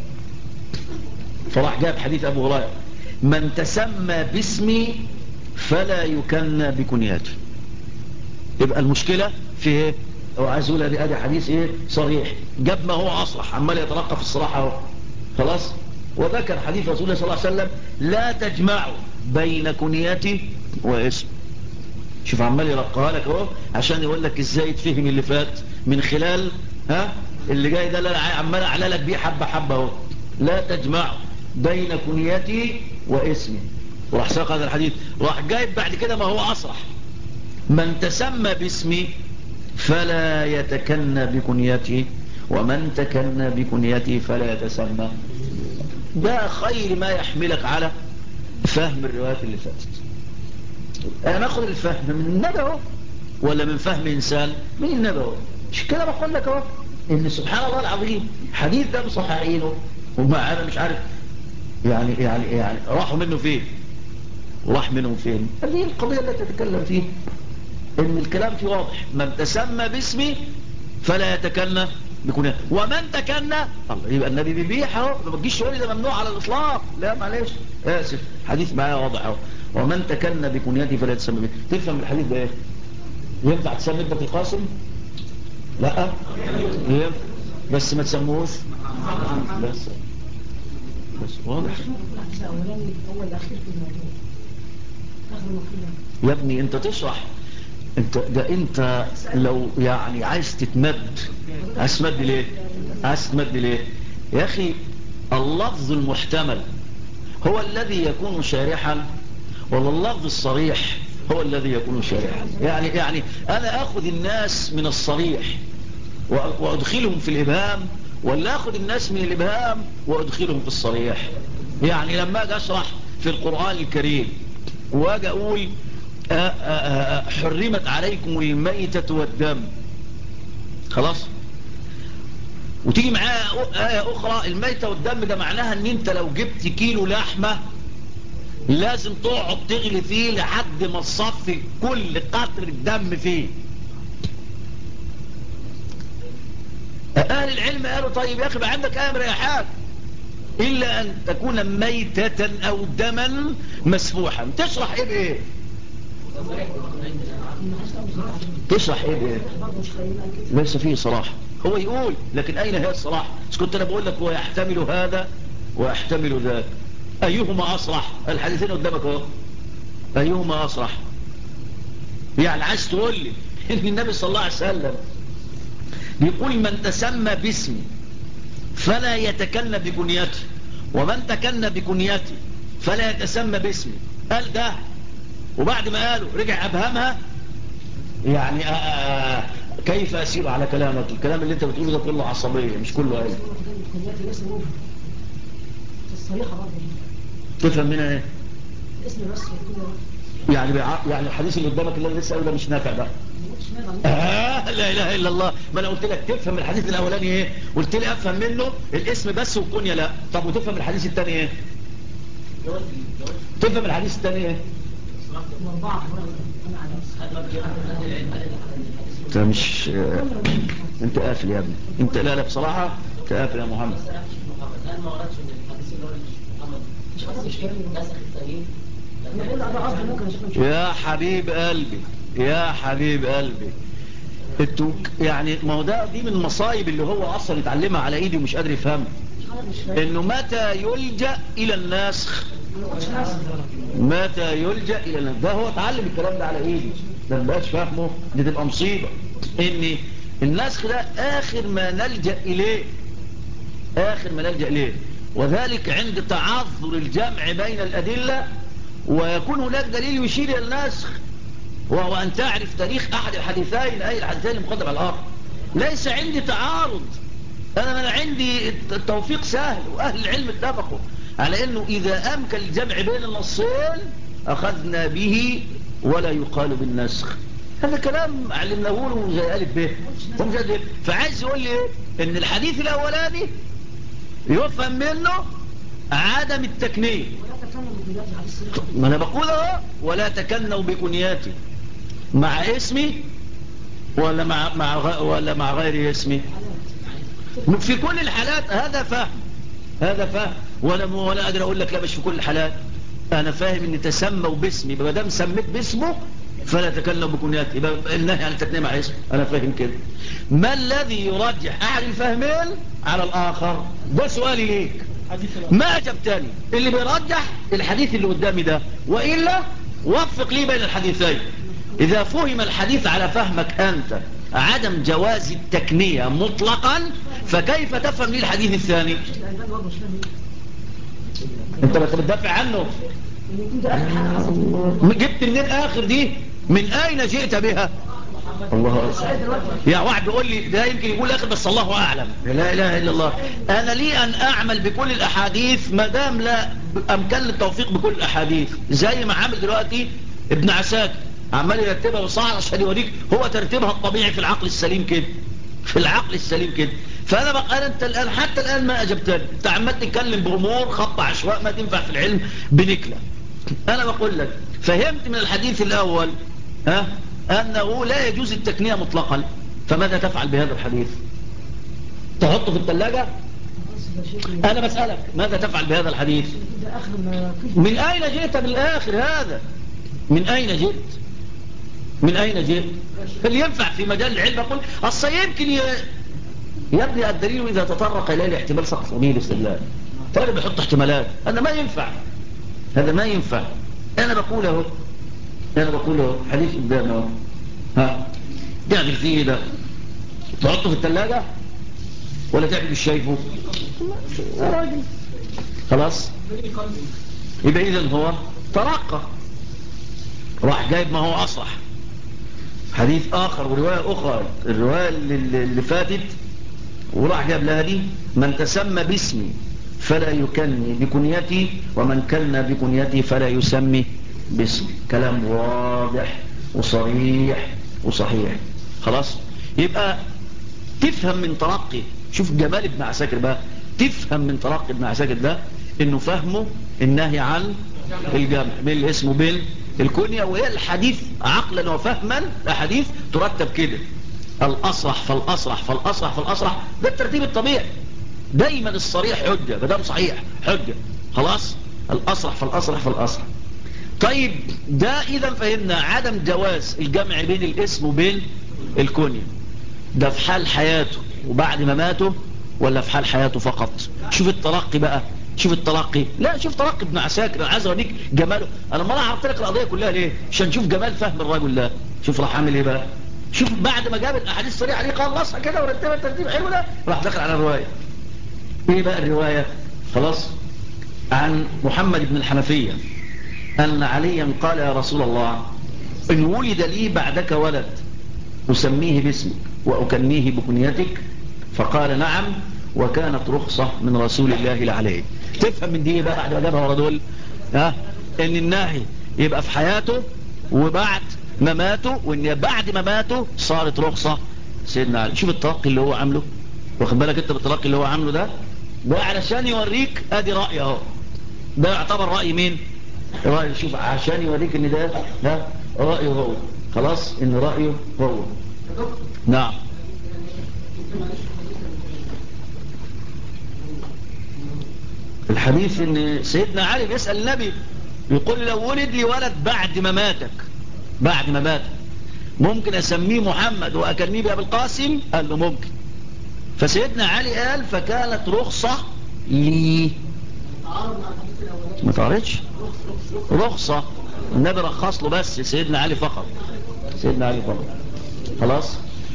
فراح جاب حديث ابو هريرة: من تسمى باسمي فلا يكنى بكنياته. يبقى المشكلة في ايه؟ هو عايز يقول ادي حديث ايه؟ صريح، جاب ما هو اصرح، عمال يترقى في الصراحة اهو. خلاص. وذكر حديث رسول الله صلى الله عليه وسلم: لا تجمعوا بين كنيتي واسم. شوف عمال يرقاها لك اهو عشان يقول لك ازاي تفهم اللي فات من خلال اللي جاي ده. لا عمال اعلى لك بيه حبة حبة اهو: لا تجمعوا بين كنيتي واسمي. وراح ساق هذا الحديث، راح جايب بعد كده ما هو أصرح: من تسمى باسمي فلا يتكنى بكنيته ومن تكنى بكنيته فلا يتسمى. ده خير ما يحملك على فهم الروايات اللي فاتت. انا ناخد الفهم من النبي اهو ولا من فهم انسان؟ من النبي اهو. مش كده بقول لك اهو ان سبحان الله العظيم حديث ده بصحاحينه وما انا مش عارف يعني راحوا منه فين وراح منهم فين. هذه القضيه التي تتكلم فيه ان الكلام فيه واضح. من تسمى باسمي فلا يتكنى بكنيته ومن تكنى الله يبقى النبي بيبيح اهو. ما تجيش تقول لي ده ممنوع على الاطلاق. لا معلش اسف حديث معايا واضح اهو. ومن تكنى بكنيته فلا يتسمى به. تفهم الحديث ده ايه؟ ينفع تسمي ابنك القاسم؟ لا ينفع بس ما تسموهوش بس واضح. يا ابني انت تشرح انت لو يعني عايز تتمد عايز تمد ليه يا اخي؟ اللفظ المحتمل هو الذي يكون شارحا ولا اللفظ الصريح هو الذي يكون شارحا؟ يعني انا اخذ الناس من الصريح وادخلهم في الابهام ولا اخذ الناس من الابهام وادخلهم في الصريح؟ يعني لما اجي اشرح في القرآن الكريم واجي اقول حرمت عليكم الميتة والدم خلاص، وتيجي معاها آية أخرى الميتة والدم ده معناها ان انت لو جبت كيلو لحمة لازم تقعد تغلي فيه لحد ما تصفي كل قطر الدم فيه. أهل العلم قالوا طيب يا أخي بقى عندك آية مريحات إلا أن تكون ميتة أو دما مسفوحا. تشرح إيه بإيه؟ تشرح إيه بإيه؟ ليس فيه صراحة. هو يقول لكن أين هي الصراحة؟ كنت أنا بقول لك هو يحتمل هذا ويحتمل ذاك. أيهما أصرح؟ الحديثين قدامك اهو. أيهما أصرح؟ يعني عايز تقول لي إن النبي صلى الله عليه وسلم بيقول من تسمى باسمي فلا يتكنى بكنيته ومن تكنى بكنيته فلا يتسمى باسمي، قال ده وبعد ما قالوا رجع أبهمها؟ يعني كيف أسير على كلامك؟ الكلام اللي انت بتقوله ده كله عصبية مش كله علم. تفهم منها ايه؟ يعني الحديث اللي قدامك اللي لسه قاله مش نافع بقى. لا اله الا الله. ما انا قلت لك تفهم الحديث الاولاني ايه؟ قلت لي افهم منه الاسم بس والكنيه لا. طب وتفهم الحديث الثاني ايه؟ تفهم الحديث الثاني ايه؟ انت مش انت قافل يا ابني انت. لا بصراحه انت قافل يا محمد. يا حبيب قلبي يا حبيب قلبي انتوا يعني ما هو ده دي من المصايب اللي هو اصلا اتعلمها على ايدي ومش قادر يفهمها. انه متى يلجأ الى النسخ متى يلجأ الى النسخ. ده هو اتعلم الكلام ده على ايدي ده مبقاش فاهمه. دي تبقى مصيبة ان النسخ ده اخر ما نلجأ اليه اخر ما نلجأ اليه وذلك عند تعذر الجمع بين الادلة ويكون هناك دليل يشير الى النسخ وهو ان تعرف تاريخ احد الحديثين اي الحديثين المقدم على الاخر. ليس عندي تعارض. انا عندي التوفيق سهل واهل العلم اتفقوا على انه اذا امكن الجمع بين النصين اخذنا به ولا يقال بالنسخ. هذا كلام علمناه له زي الف به فعايز يقول لي ايه؟ ان الحديث الاولاني يفهم منه عدم التكنيه. ما انا بقول اهو ولا تكنوا بكنياتي مع اسمي ولا مع غير اسمي في كل الحالات. هذا فهم ولا قادر اقول لك لا مش في كل الحالات. انا فاهم ان تسموا باسمي ما دام سميت باسمه فلا تكلم بكنياتي يبقى النهي عن التكنيه مع اسمه. انا فاهم كده. ما الذي يرجح احد الفهمين على الاخر؟ ده سؤالي ليك. ما اجبتني. اللي بيرجح الحديث اللي قدامي ده والا وفق لي بين الحديثين. اذا فهم الحديث على فهمك انت عدم جواز التكنيه مطلقا فكيف تفهم لي الحديث الثاني؟ انت بتدافع عنه. جبت منين اخر دي؟ من اين جئت بها؟ الله يا واحد بيقول لي ده يمكن يقول اخر بس الله اعلم. لا اله الا الله. انا لي ان اعمل بكل الاحاديث ما دام لا امكن التوفيق بكل الاحاديث، زي ما عامل دلوقتي ابن عساكر عمال يرتبها وصاع عشان يوريك هو ترتيبها الطبيعي في العقل السليم كده، في العقل السليم كده. فانا بقى انت الان حتى الان ما اجبتني، انت عمال تتكلم بامور خط عشواء ما تنفع في العلم بنكله. انا بقول لك فهمت من الحديث الاول انه لا يجوز التكنية مطلقا، فماذا تفعل بهذا الحديث؟ تحطه في الثلاجة؟ انا بسألك ماذا تفعل بهذا الحديث؟ من اين جئت بالاخر هذا؟ من اين جئت؟ من اين جئت؟ اللي ينفع في مجال العلم اقول اصل يمكن يبني الدليل اذا تطرق اليه الاحتمال سقط به الاستدلال. طيب بيحط احتمالات، هذا ما ينفع، هذا ما ينفع. انا بقوله حديث قدامه تعمل فيه ده تحطه في الثلاجة ولا تعمل مش شايفه يا راجل؟ خلاص يبقى اذا هو ترقى، راح جايب ما هو اصح حديث اخر ورواية اخرى، الرواية اللي فاتت، وراح جاب لها دي من تسمى باسمي فلا يكني بكنيتي ومن كن بكنيتي فلا يسمي باسمي. كلام واضح وصريح وصحيح. خلاص يبقى تفهم من تلقي، شوف جمال ابن عساكر بقى، تفهم من تلقي ابن عساكر ده انه فهمه النهي عن الجمع بين الاسم وبين الكنية، وهي الحديث عقلا وفهما الحديث ترتب كده، الأصرح فالأصرح فالأصرح فالأصرح، ده الترتيب الطبيعي. دايما الصريح حجة مدام صحيح حجة. خلاص الأصرح فالأصرح فالأصرح. طيب ده إذا فهمنا عدم جواز الجمع بين الاسم وبين الكنية، ده في حال حياته وبعد ما ماته ولا في حال حياته فقط؟ شوف التلقي بقى، شوف التلقي، لا شوف تلقي ابن عساكر. انا عايز اوريك جماله. انا ما عرفت لك القضيه كلها ليه؟ عشان نشوف جمال فهم الرجل ده. شوف راح عامل ايه بقى، شوف بعد ما جاب الاحاديث الصريحه دي خلصها كده ورتبها ترتيب حلو ده، راح دخل على الروايه. ايه بقى الروايه؟ خلاص عن محمد بن الحنفيه ان عليا قال يا رسول الله ان ولد لي بعدك ولد اسميه باسمك واكنيه بكنيتك؟ فقال نعم وكانت رخصة من رسول الله لعليه. تفهم من دي بقى بعد ما جابها ورا دول ان النهي يبقى في حياته وبعد ما ماتوا، وان بعد ما ماتوا صارت رخصة سيدنا علي. شوف التلقي اللي هو عامله، واخد بالك انت بالتلقي اللي هو عامله ده علشان يوريك ادي رأي اهو، ده يعتبر رأي مين؟ رأي. شوف عشان يوريك ان ده رأيه هو. خلاص ان رأيه هو. نعم الحديث ان سيدنا علي بيسأل النبي يقول لو ولد لي ولد بعد ما ماتك، بعد ما مات ممكن اسميه محمد واكنيه بأبي القاسم؟ قال له ممكن. فسيدنا علي قال فكانت رخصة لي. ما تعرضش رخصة، النبي رخص له بس سيدنا علي فقط، سيدنا علي فقط. خلاص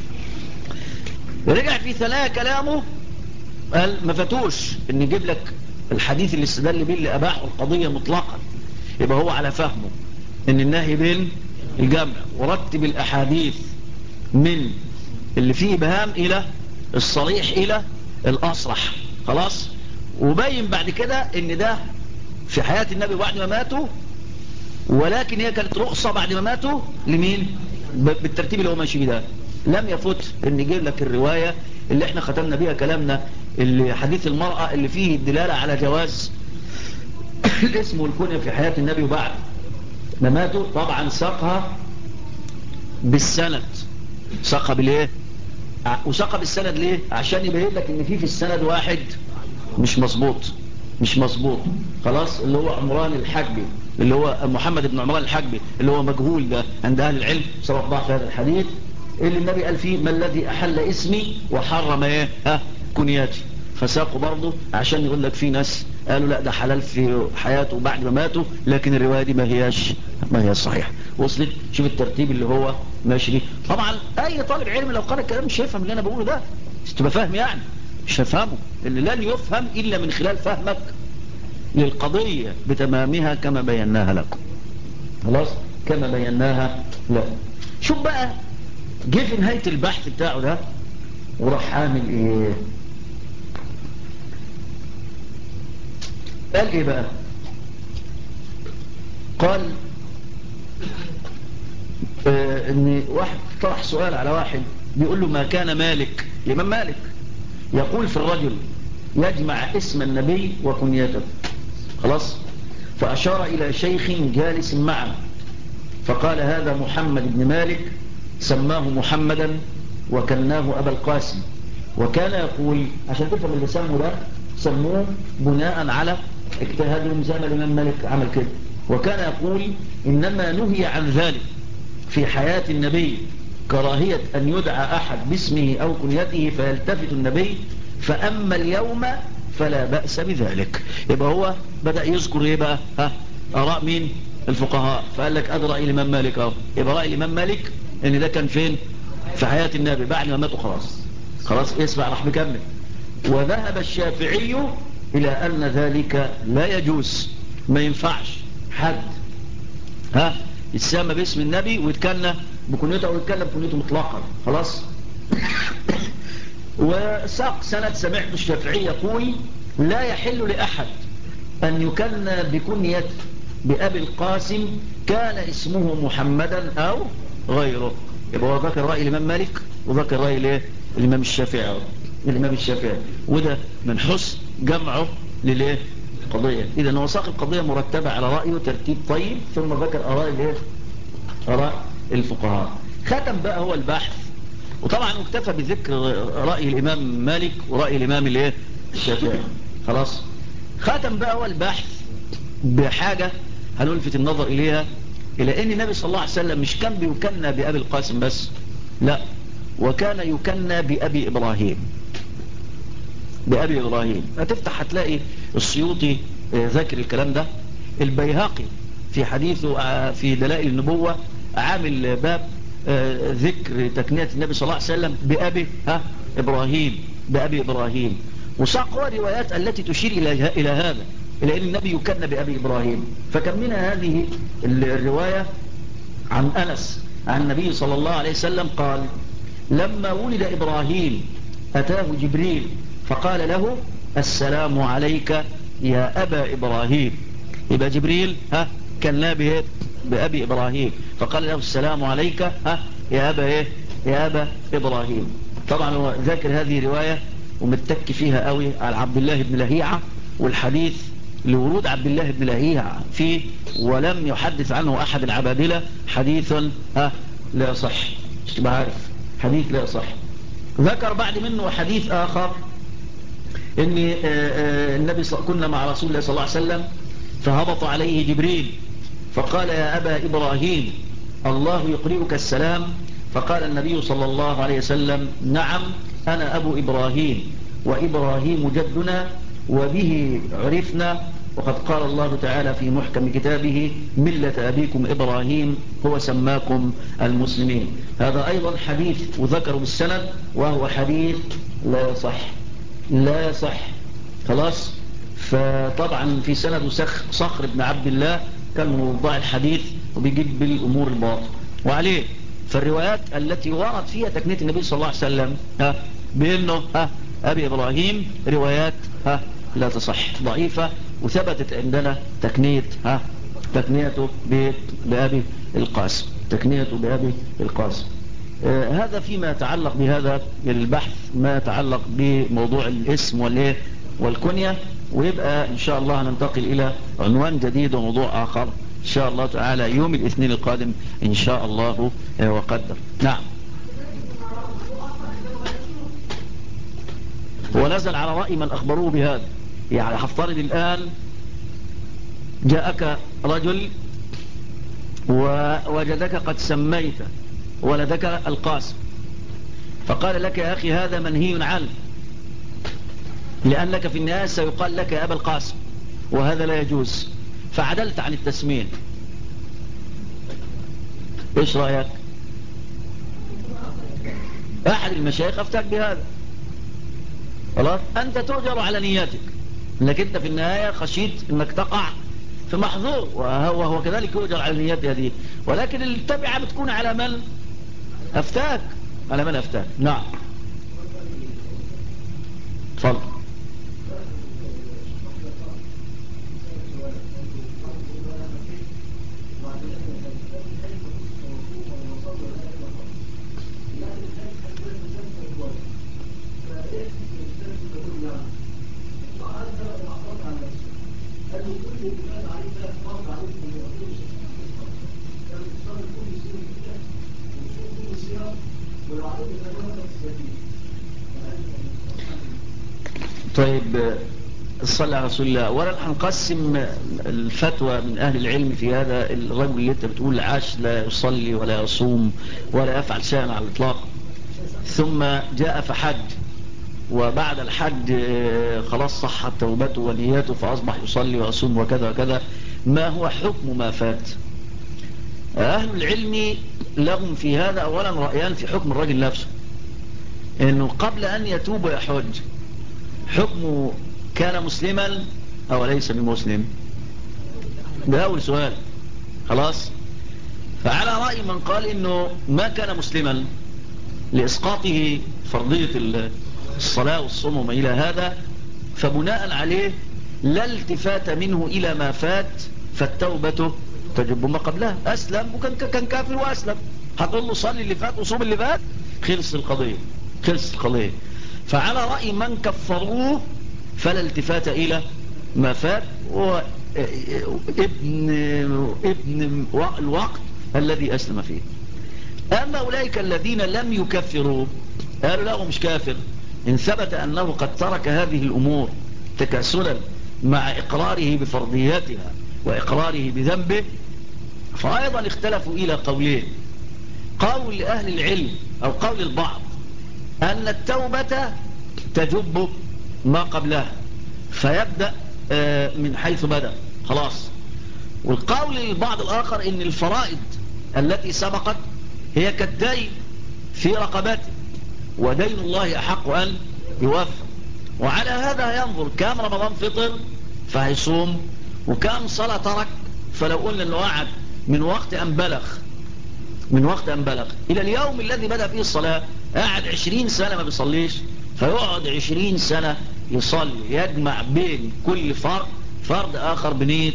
رجع في ثلاثة كلامه قال ما فاتوش ان يجيب لك الحديث اللي استدل به اللي اباحوا القضية مطلقا، يبقى هو على فهمه ان النهي بين الجمع، ورتب الاحاديث من اللي فيه ابهام الى الصريح الى الاصرح. خلاص وبين بعد كده ان ده في حياة النبي بعد ما ماتوا، ولكن هي كانت رخصة بعد ما ماتوا لمين؟ بالترتيب اللي هو ماشي بيه ده. لم يفوت ان يجيب لك الرواية اللي احنا ختمنا بيها كلامنا، اللي حديث المرأة اللي فيه الدلالة على جواز الاسم والكنية في حياة النبي وبعد ما ماتوا. طبعا ساقها بالسند، ساقها بالايه؟ وساقها بالسند ليه؟ عشان يبين لك ان في السند واحد مش مظبوط، مش مظبوط. خلاص اللي هو عمران الحجبي، اللي هو محمد بن عمران الحجبي، اللي هو مجهول ده عند اهل العلم سبب ضعف هذا الحديث، اللي النبي قال فيه ما الذي احل اسمي وحرم ايه كنياتي. فساقوا برضه عشان يقول لك في ناس قالوا لا ده حلال في حياته بعد ما ماتوا، لكن الرواية دي ما هي صحيحة. وصلت؟ شوف الترتيب اللي هو ماشي بيه. طبعا اي طالب علم لو قال الكلام مش هيفهم اللي انا بقوله ده، مش تبقى فاهم يعني، مش هفهمه، اللي لن يفهم الا من خلال فهمك للقضية بتمامها كما بيناها لكم. خلاص كما بيناها لكم. شوف بقى جه في نهاية البحث بتاعه ده وراح عامل ايه؟ قال ايه بقى؟ قال ان واحد طرح سؤال على واحد بيقول له: ما كان مالك، الإمام مالك، يقول في الرجل يجمع اسم النبي وكنيته، خلاص؟ فأشار إلى شيخ جالس معه فقال: هذا محمد بن مالك، سماه محمدا وكناه أبا القاسم. وكان يقول، عشان تفهم اللي سموا ده، سموه بناء على اجتهادهم زي ما الإمام مالك عمل كده. وكان يقول: إنما نهي عن ذلك في حياة النبي كراهية أن يدعى أحد باسمه أو كنيته فيلتفت النبي، فأما اليوم فلا بأس بذلك. يبقى هو بدأ يذكر ايه بقى؟ آراء مين؟ الفقهاء. فقال لك أدرى رأي الإمام مالك اهو. يبقى رأي الإمام مالك ان ده كان فين؟ في حياة النبي، بعد ما ماتوا خلاص اسمع راح بكمل. وذهب الشافعي إلى أن ذلك لا يجوز، ما ينفعش حد يتسمى باسم النبي ويتكنى بكنيته أو يتكلم بكنيته مطلقا، خلاص. وساق سند سمعت الشافعي يقول: لا يحل لأحد أن يكنى بكنية بأبي القاسم كان اسمه محمدا أو غيره. يبقى هو ذكر رأي الإمام مالك وذكر رأي الإمام الشافعي، وده من حسن جمعه للإيه؟ القضية. إذا هو ساق القضية مرتبة على رأيه ترتيب طيب، ثم ذكر آراء الفقهاء. ختم بقى هو البحث، وطبعا اكتفى بذكر رأي الإمام مالك ورأي الإمام الشافعي، خلاص. ختم بقى هو البحث بحاجة هنلفت النظر إليها، إلى أن النبي صلى الله عليه وسلم مش كان بيكنى بأبي القاسم بس، لا، وكان يكنى بأبي إبراهيم. هتفتح هتلاقي السيوطي ذاكر الكلام ده. البيهقي في حديثه في دلائل النبوة عامل باب ذكر تكنية النبي صلى الله عليه وسلم بأبي إبراهيم. وساق روايات التي تشير إلى هذا، إلى أن النبي يكنى بأبي إبراهيم. فكم منها هذه الرواية عن أنس عن النبي صلى الله عليه وسلم قال: لما ولد إبراهيم أتاه جبريل فقال له: السلام عليك يا أبا إبراهيم. يبقى جبريل كان بأبي إبراهيم، فقال له: السلام عليك يا أبا إبراهيم. طبعا هو ذاكر هذه رواية ومتك فيها قوي على عبد الله بن لهيعة، والحديث لورود عبد الله بن لهيعة فيه ولم يحدث عنه أحد العبادلة حديث لا صح، مش تبقى عارف، حديث لا صح. ذكر بعد منه حديث آخر ان النبي كنا مع رسول الله صلى الله عليه وسلم فهبط عليه جبريل فقال: يا أبا إبراهيم الله يقرئك السلام. فقال النبي صلى الله عليه وسلم: نعم أنا أبو إبراهيم وإبراهيم جدنا وبه عرفنا، وقد قال الله تعالى في محكم كتابه: ملة أبيكم إبراهيم هو سماكم المسلمين. هذا أيضا حديث وذكره بالسند، وهو حديث لا صح، خلاص. فطبعا في سند صخر بن عبد الله كان موضوع الحديث وبيجيب بالأمور الباطل وعليه. فالروايات التي ورد فيها تكنية النبي صلى الله عليه وسلم بأنه أبي إبراهيم روايات لا تصح، ضعيفة. وثبتت عندنا تكنيته بأبي القاسم. هذا فيما يتعلق بهذا البحث، ما يتعلق بموضوع الاسم والكنية. ويبقى إن شاء الله ننتقل إلى عنوان جديد وموضوع آخر إن شاء الله تعالى يوم الاثنين القادم إن شاء الله وقدر. نعم. ونزل على رأي من أخبروه بهذا. يعني هفترض الآن جاءك رجل ووجدك قد سميت ولدك القاسم، فقال لك: يا أخي هذا منهي عنه، لأنك في النهاية سيقال لك يا أبا القاسم، وهذا لا يجوز، فعدلت عن التسمية. إيش رأيك؟ أحد المشايخ أفتاك بهذا، خلاص. أنت تؤجر على نياتك، لكن أنت في النهاية خشيت أنك تقع في محظور، وهو كذلك يؤجر على نيات هذه، ولكن التبعة بتكون على من أفتاك. على من أفتاه. نعم تفضل. طيب صلى على رسول الله. ولا هنقسم الفتوى من أهل العلم في هذا الرجل اللي انت بتقول عاش لا يصلي ولا يصوم ولا يفعل شيئا على الإطلاق، ثم جاء فحج، وبعد الحج خلاص صحت توبته ونيته فأصبح يصلي ويصوم وكذا وكذا. ما هو حكم ما فات؟ أهل العلم لهم في هذا أولا رأيان في حكم الرجل نفسه، إنه قبل أن يتوب ويحج حكمه كان مسلما أو ليس بمسلم؟ ده أول سؤال. خلاص. فعلى رأي من قال إنه ما كان مسلما لإسقاطه فرضية الصلاة والصوم وما إلى هذا، فبناء عليه لا التفات منه إلى ما فات، فالتوبة تجب ما قبلها. أسلم وكان كافر وأسلم، هتقول له صلي اللي فات وصوم اللي فات، خلص القضية. خلص القضية. فعلى رأي من كفروه فلا التفات إلى ما فات، ابن الوقت الذي أسلم فيه. أما أولئك الذين لم يكفروا قالوا لا، مش كافر إن ثبت أنه قد ترك هذه الأمور تكاسلا مع إقراره بفرضياتها وإقراره بذنبه. فأيضا اختلفوا إلى قولين: قول أهل العلم أو قول البعض أن التوبة تجب ما قبلها فيبدأ من حيث بدأ خلاص. والقول البعض الآخر أن الفرائض التي سبقت هي كالدين في رقبته، ودين الله أحق أن يوفى. وعلى هذا ينظر كام رمضان فطر فهيصوم، وكام صلاة ترك. فلو قلنا أنه قعد من وقت أن بلغ إلى اليوم الذي بدأ فيه الصلاة قعد 20 سنة ما بيصليش، فيقعد 20 سنة يصلي، يجمع بين كل فرض آخر بنية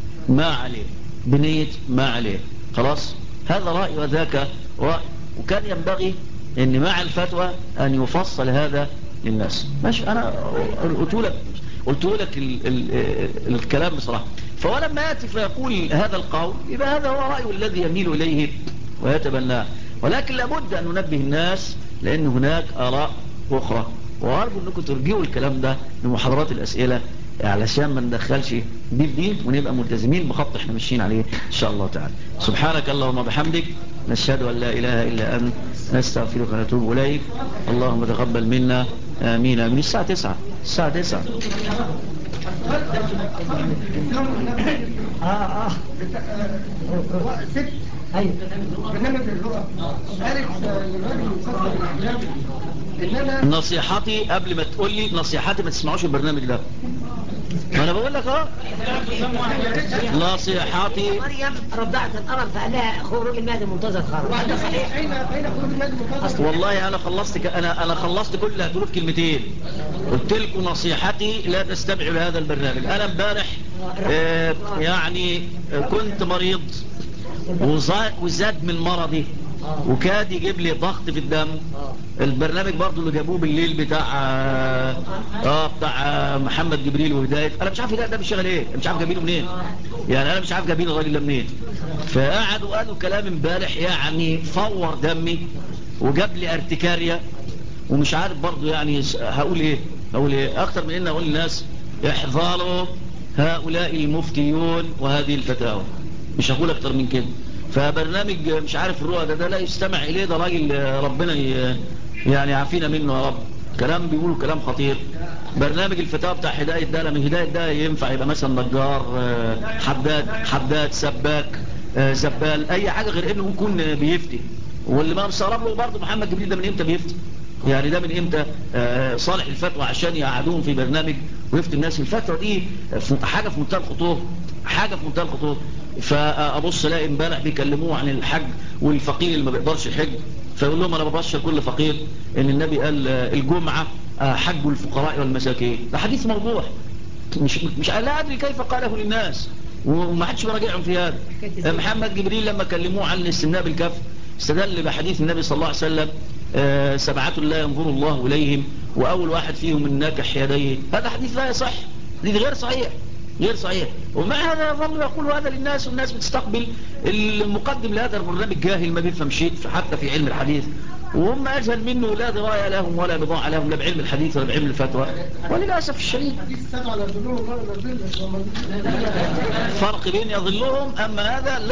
ما عليه. خلاص. هذا رأي وذاك رأي، وكان ينبغي ان مع الفتوى ان يفصل هذا للناس. ماشي. انا قلت لك الكلام بصراحة. فولما يأتي فيقول هذا القول يبقى هذا هو رأيه الذي يميل إليه ويتبناه. ولكن لابد أن ننبه الناس لأن هناك آراء أخرى، وأرجو أنكم ترجعوا الكلام ده لمحاضرات الأسئلة علشان ما ندخلش دي في دي، ونبقى ملتزمين بخط احنا ماشيين عليه إن شاء الله تعالى. سبحانك اللهم وبحمدك، نشهد أن لا إله إلا أنت، نستغفرك ونتوب إليك. اللهم تقبل منا. آمين. من الساعة 9. ست. ايوه برنامج الرؤى قالت للراجل نصيحتي قبل ما تقول لي نصيحتي ما تسمعوش البرنامج ده. ما انا بقول لك نصيحتي مريم رضعت القرن فقالها خروج المهدي المنتظر خرج. ده صحيح. اين خروج المهدي المنتظر؟ والله انا خلصت كل اللي هتقوله في كلمتين. قلت لكم نصيحتي لا تستمعوا لهذا البرنامج. انا امبارح يعني كنت مريض وزاد من مرضي وكاد يجيب لي ضغط في الدم. البرنامج برضو اللي جابوه بالليل بتاع محمد جبريل وهداية، انا مش عارف ده بيشتغل ايه، مش عارف جايبينه منين. يعني انا مش عارف جايبين الراجل ده منين. فقعدوا قالوا كلام امبارح يعني فور دمي وجاب لي ارتكاريا، ومش عارف برضو يعني هقول ايه اكتر من ان اقول للناس احذروا هؤلاء المفتيون وهذه الفتاوى. مش هقول اكتر من كده. فبرنامج مش عارف الرؤى ده لا يستمع اليه. ده راجل ربنا يعني عافينا منه يا رب. كلام بيقولوا كلام خطير. برنامج الفتاوى بتاع هداية ده من هداية ده ينفع يبقى مثلا نجار، حداد، سباك، زبال، اي حاجة غير انه يكون بيفتي. واللي ما مستغرب له برضه محمد جبريل ده من امتى بيفتي؟ يعني ده من امتى صالح الفتوى عشان يقعدوهم في برنامج ويفتي الناس؟ الفتوى دي حاجة في منتهى الخطوره. فابص الاقي امبارح بيكلموه عن الحج والفقير اللي ما بيقدرش يحج، فيقول لهم أنا ببشر كل فقير إن النبي قال الجمعة حج الفقراء والمساكين. ده حديث موضوع، مش لا أدري كيف قاله للناس وما حدش براجعهم في هذا. محمد جبريل لما كلموه عن الاستثناء بالكف استدل بحديث النبي صلى الله عليه وسلم 7 لا ينظر الله إليهم وأول واحد فيهم الناكح يديه. هذا حديث لا يصح، حديث غير صحيح غير صحيح. ومع هذا يظل يقول هذا للناس والناس بتستقبل. المقدم لهذا البرنامج جاهل ما بيفهم شيء حتى في علم الحديث، وهم أجهل منه لا دراية لهم ولا بضاعة لهم لا بعلم الحديث ولا بعلم الفتوى وللأسف الشديد. حديث 7 لا يظلهم ولا يظلهم. فرق بين يظلهم أما هذا